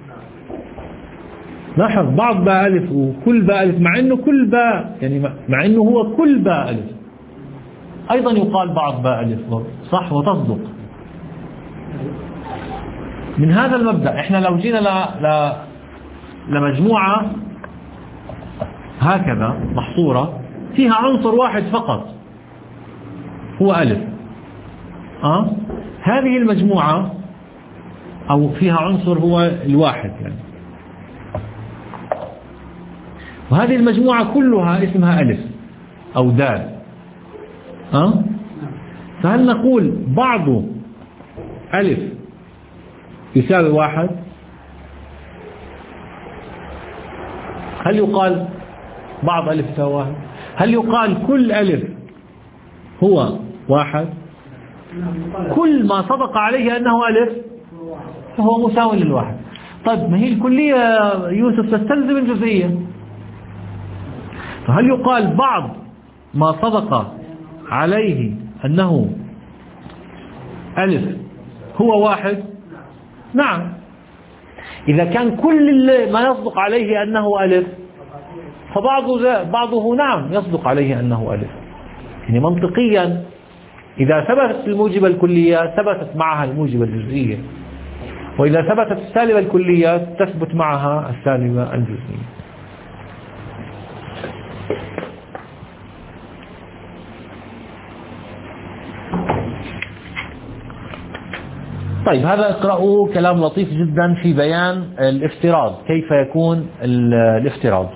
لاحظ بعض باء ألف وكل باء ألف، مع إنه كل باء يعني مع إنه هو كل باء ألف أيضا يقال بعض باء ألف صح وتصدق. من هذا المبدأ إحنا لو جينا ل... ل... لمجموعة هكذا محصورة فيها عنصر واحد فقط هو ألف أه؟ هذه المجموعة أو فيها عنصر هو الواحد يعني، وهذه المجموعة كلها اسمها ألف أو دال أه؟ فهل نقول بعض ألف يساوي واحد؟ هل يقال بعض ألف يساوي واحد؟ هل يقال كل ألف هو واحد؟ كل ما صدق عليه أنه ألف فهو مساوي للواحد. طيب ما هي الكلية يوسف تستلزم الجزئية، فهل يقال بعض ما صدق عليه أنه ألف هو واحد؟ نعم. إذا كان كل ما يصدق عليه أنه ألف فبعضه بعضه نعم يصدق عليه أنه ألف. يعني منطقيا إذا ثبتت الموجبة الكلية ثبتت معها الموجبة الجزئية، وإذا ثبتت السالبة الكلية تثبت معها السالبة الجزئية. طيب هذا اقرأوا كلام لطيف جدا في بيان الافتراض، كيف يكون الافتراض.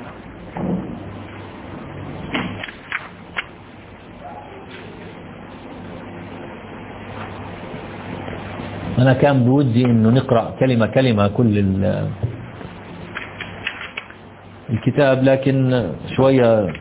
أنا كان بودي إنه نقرأ كلمة كلمة كل الكتاب، لكن شوية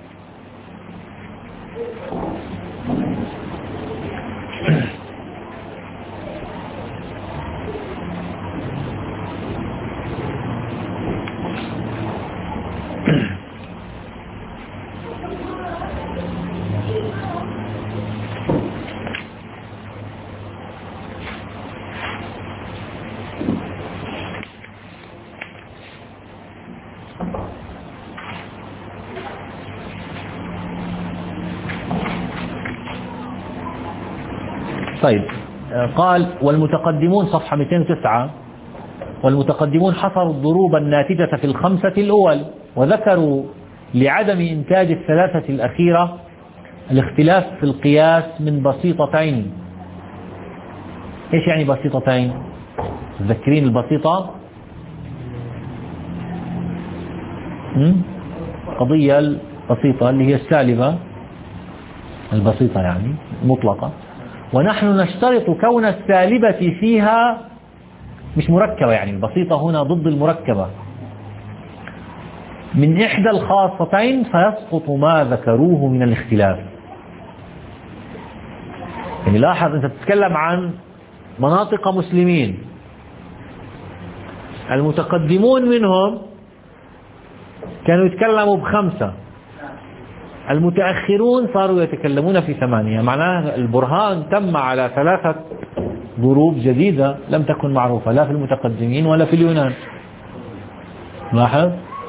طيب قال والمتقدمون صفحة مئتين وتسعة، والمتقدمون حصروا الضروب الناتجة في الخمسة الأول وذكروا لعدم إنتاج الثلاثة الأخيرة الاختلاف في القياس من بسيطتين. إيش يعني بسيطتين؟ تذكرين البسيطة؟ قضية البسيطة اللي هي السالبة البسيطة يعني مطلقة، ونحن نشترط كون السالبة فيها مش مركبة، يعني البسيطة هنا ضد المركبة من إحدى الخاصتين فيسقط ما ذكروه من الاختلاف. يعني لاحظ أنت تتكلم عن مناطق مسلمين، المتقدمون منهم كانوا يتكلموا بخمسة، المتأخرون صاروا يتكلمون في ثمانية. معناه البرهان تم على ثلاثة ضروب جديدة لم تكن معروفة لا في المتقدمين ولا في اليونان. لاحظ.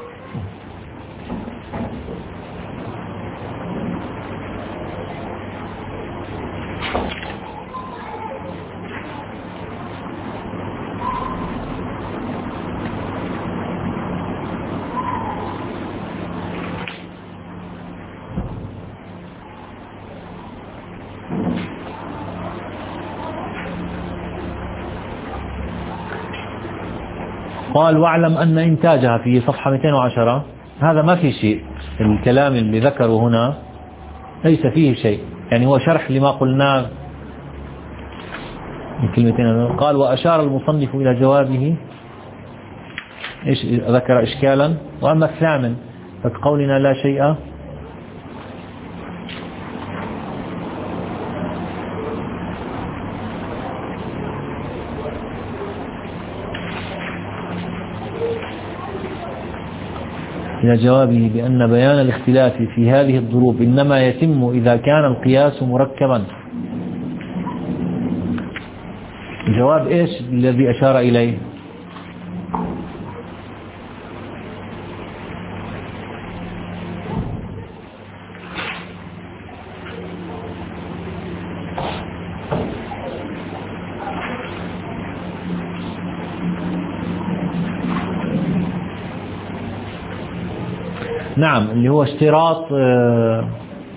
قال واعلم أن إنتاجها في صفحة مئتين وعشرة، هذا ما في شيء، الكلام اللي ذكره هنا ليس فيه شيء، يعني هو شرح لما قلناه من كلمتين. قال وأشار المصنف إلى جوابه، إيش ذكر إشكالا. وأما الثامن فكقولنا لا شيء إلى جوابه بأن بيان الاختلاف في هذه الضروب إنما يتم إذا كان القياس مركبا. الجواب إيش الذي أشار إليه؟ نعم اللي هو اشتراط آه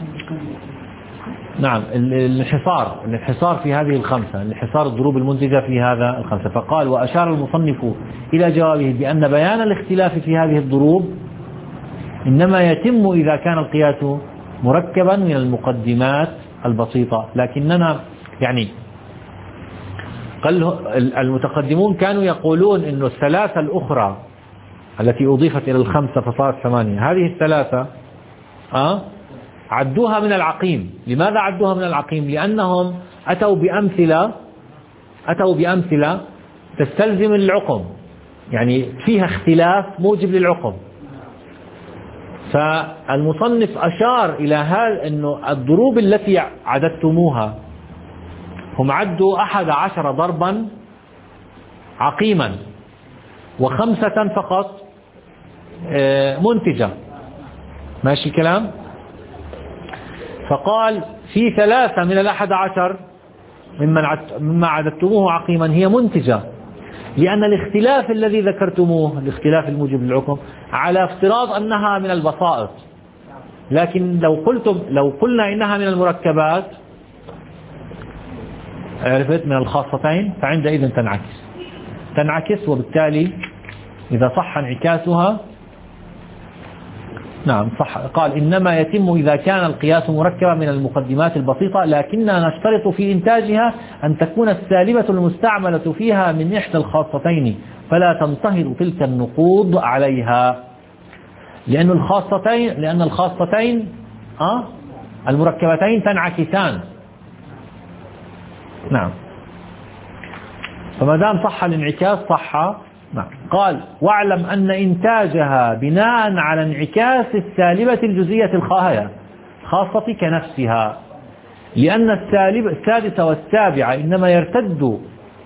نعم الانحصار الانحصار في هذه الخمسة، انحصار الضروب المنتجة في هذا الخمسة. فقال وأشار المصنف إلى جوابه بأن بيان الاختلاف في هذه الضروب إنما يتم إذا كان القياس مركبا من المقدمات البسيطة. لكننا يعني قال المتقدمون كانوا يقولون إنه الثلاثة الأخرى التي أضيفت إلى الخمسة فصارت ثمانية، هذه الثلاثة أه عدوها من العقيم. لماذا عدوها من العقيم؟ لأنهم أتوا بأمثلة أتوا بأمثلة تستلزم العقم، يعني فيها اختلاف موجب للعقم. فالمصنف أشار إلى هذا أنه الضروب التي عددتموها هم عدوا أحد عشر ضربا عقيما وخمسة فقط منتجة. ماشي الكلام؟ فقال في ثلاثة من الأحد عشر مما عددتموه عقيما هي منتجة، لأن الاختلاف الذي ذكرتموه الاختلاف الموجب للعقم على افتراض أنها من البسائط، لكن لو قلتم لو قلنا إنها من المركبات عرفت من الخاصتين فعندئذ تنعكس تنعكس وبالتالي إذا صح انعكاسها نعم صح. قال إنما يتم إذا كان القياس مركبا من المقدمات البسيطة، لكننا نشترط في إنتاجها أن تكون السالبة المستعملة فيها من إحدى الخاصتين فلا تنتهض تلك النقوض عليها، لأن الخاصتين لأن الخاصتين آه المركبتين تنعكسان. نعم فما دام صح الانعكاس صح. نعم. قال واعلم أن إنتاجها بناء على انعكاس السالبة الجزئية الخاهية خاصة كنفسها، لأن السالب السادسة والسابعة إنما يرتد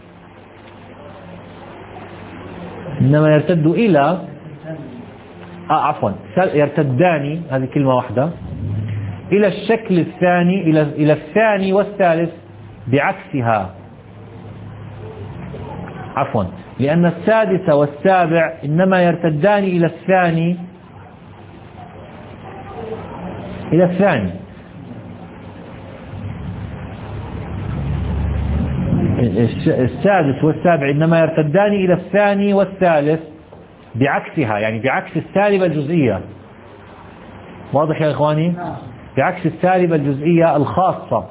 إنما يرتد إلى آه عفوا يرتدان، هذه كلمة واحدة، إلى الشكل الثاني إلى إلى الثاني والثالث بعكسها. عفوا لأن السادسة والسابع إنما يرتدان إلى الثاني إلى الثاني. السادس والسابع إنما يرتدان إلى الثاني والثالث بعكسها، يعني بعكس السالبة الجزئية. واضح يا إخواني؟ بعكس السالبة الجزئية الخاصة.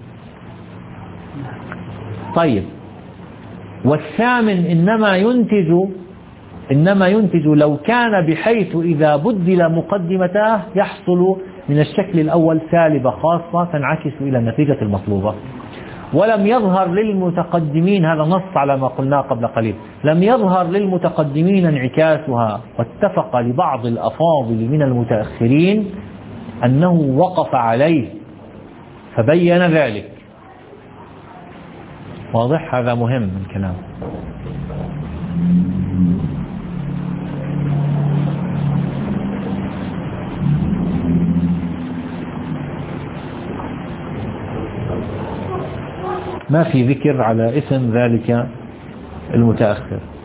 طيب، والثامن إنما ينتج إنما ينتج لو كان بحيث إذا بدل مقدمتاه يحصل من الشكل الأول سالبة خاصة تنعكس إلى النتيجة المطلوبة. ولم يظهر للمتقدمين، هذا نص على ما قلناه قبل قليل، لم يظهر للمتقدمين انعكاسها، واتفق لبعض الأفاضل من المتأخرين أنه وقف عليه فبين ذلك. واضح؟ هذا مهم الكلام. ما في ذكر على اسم ذلك المتأخر.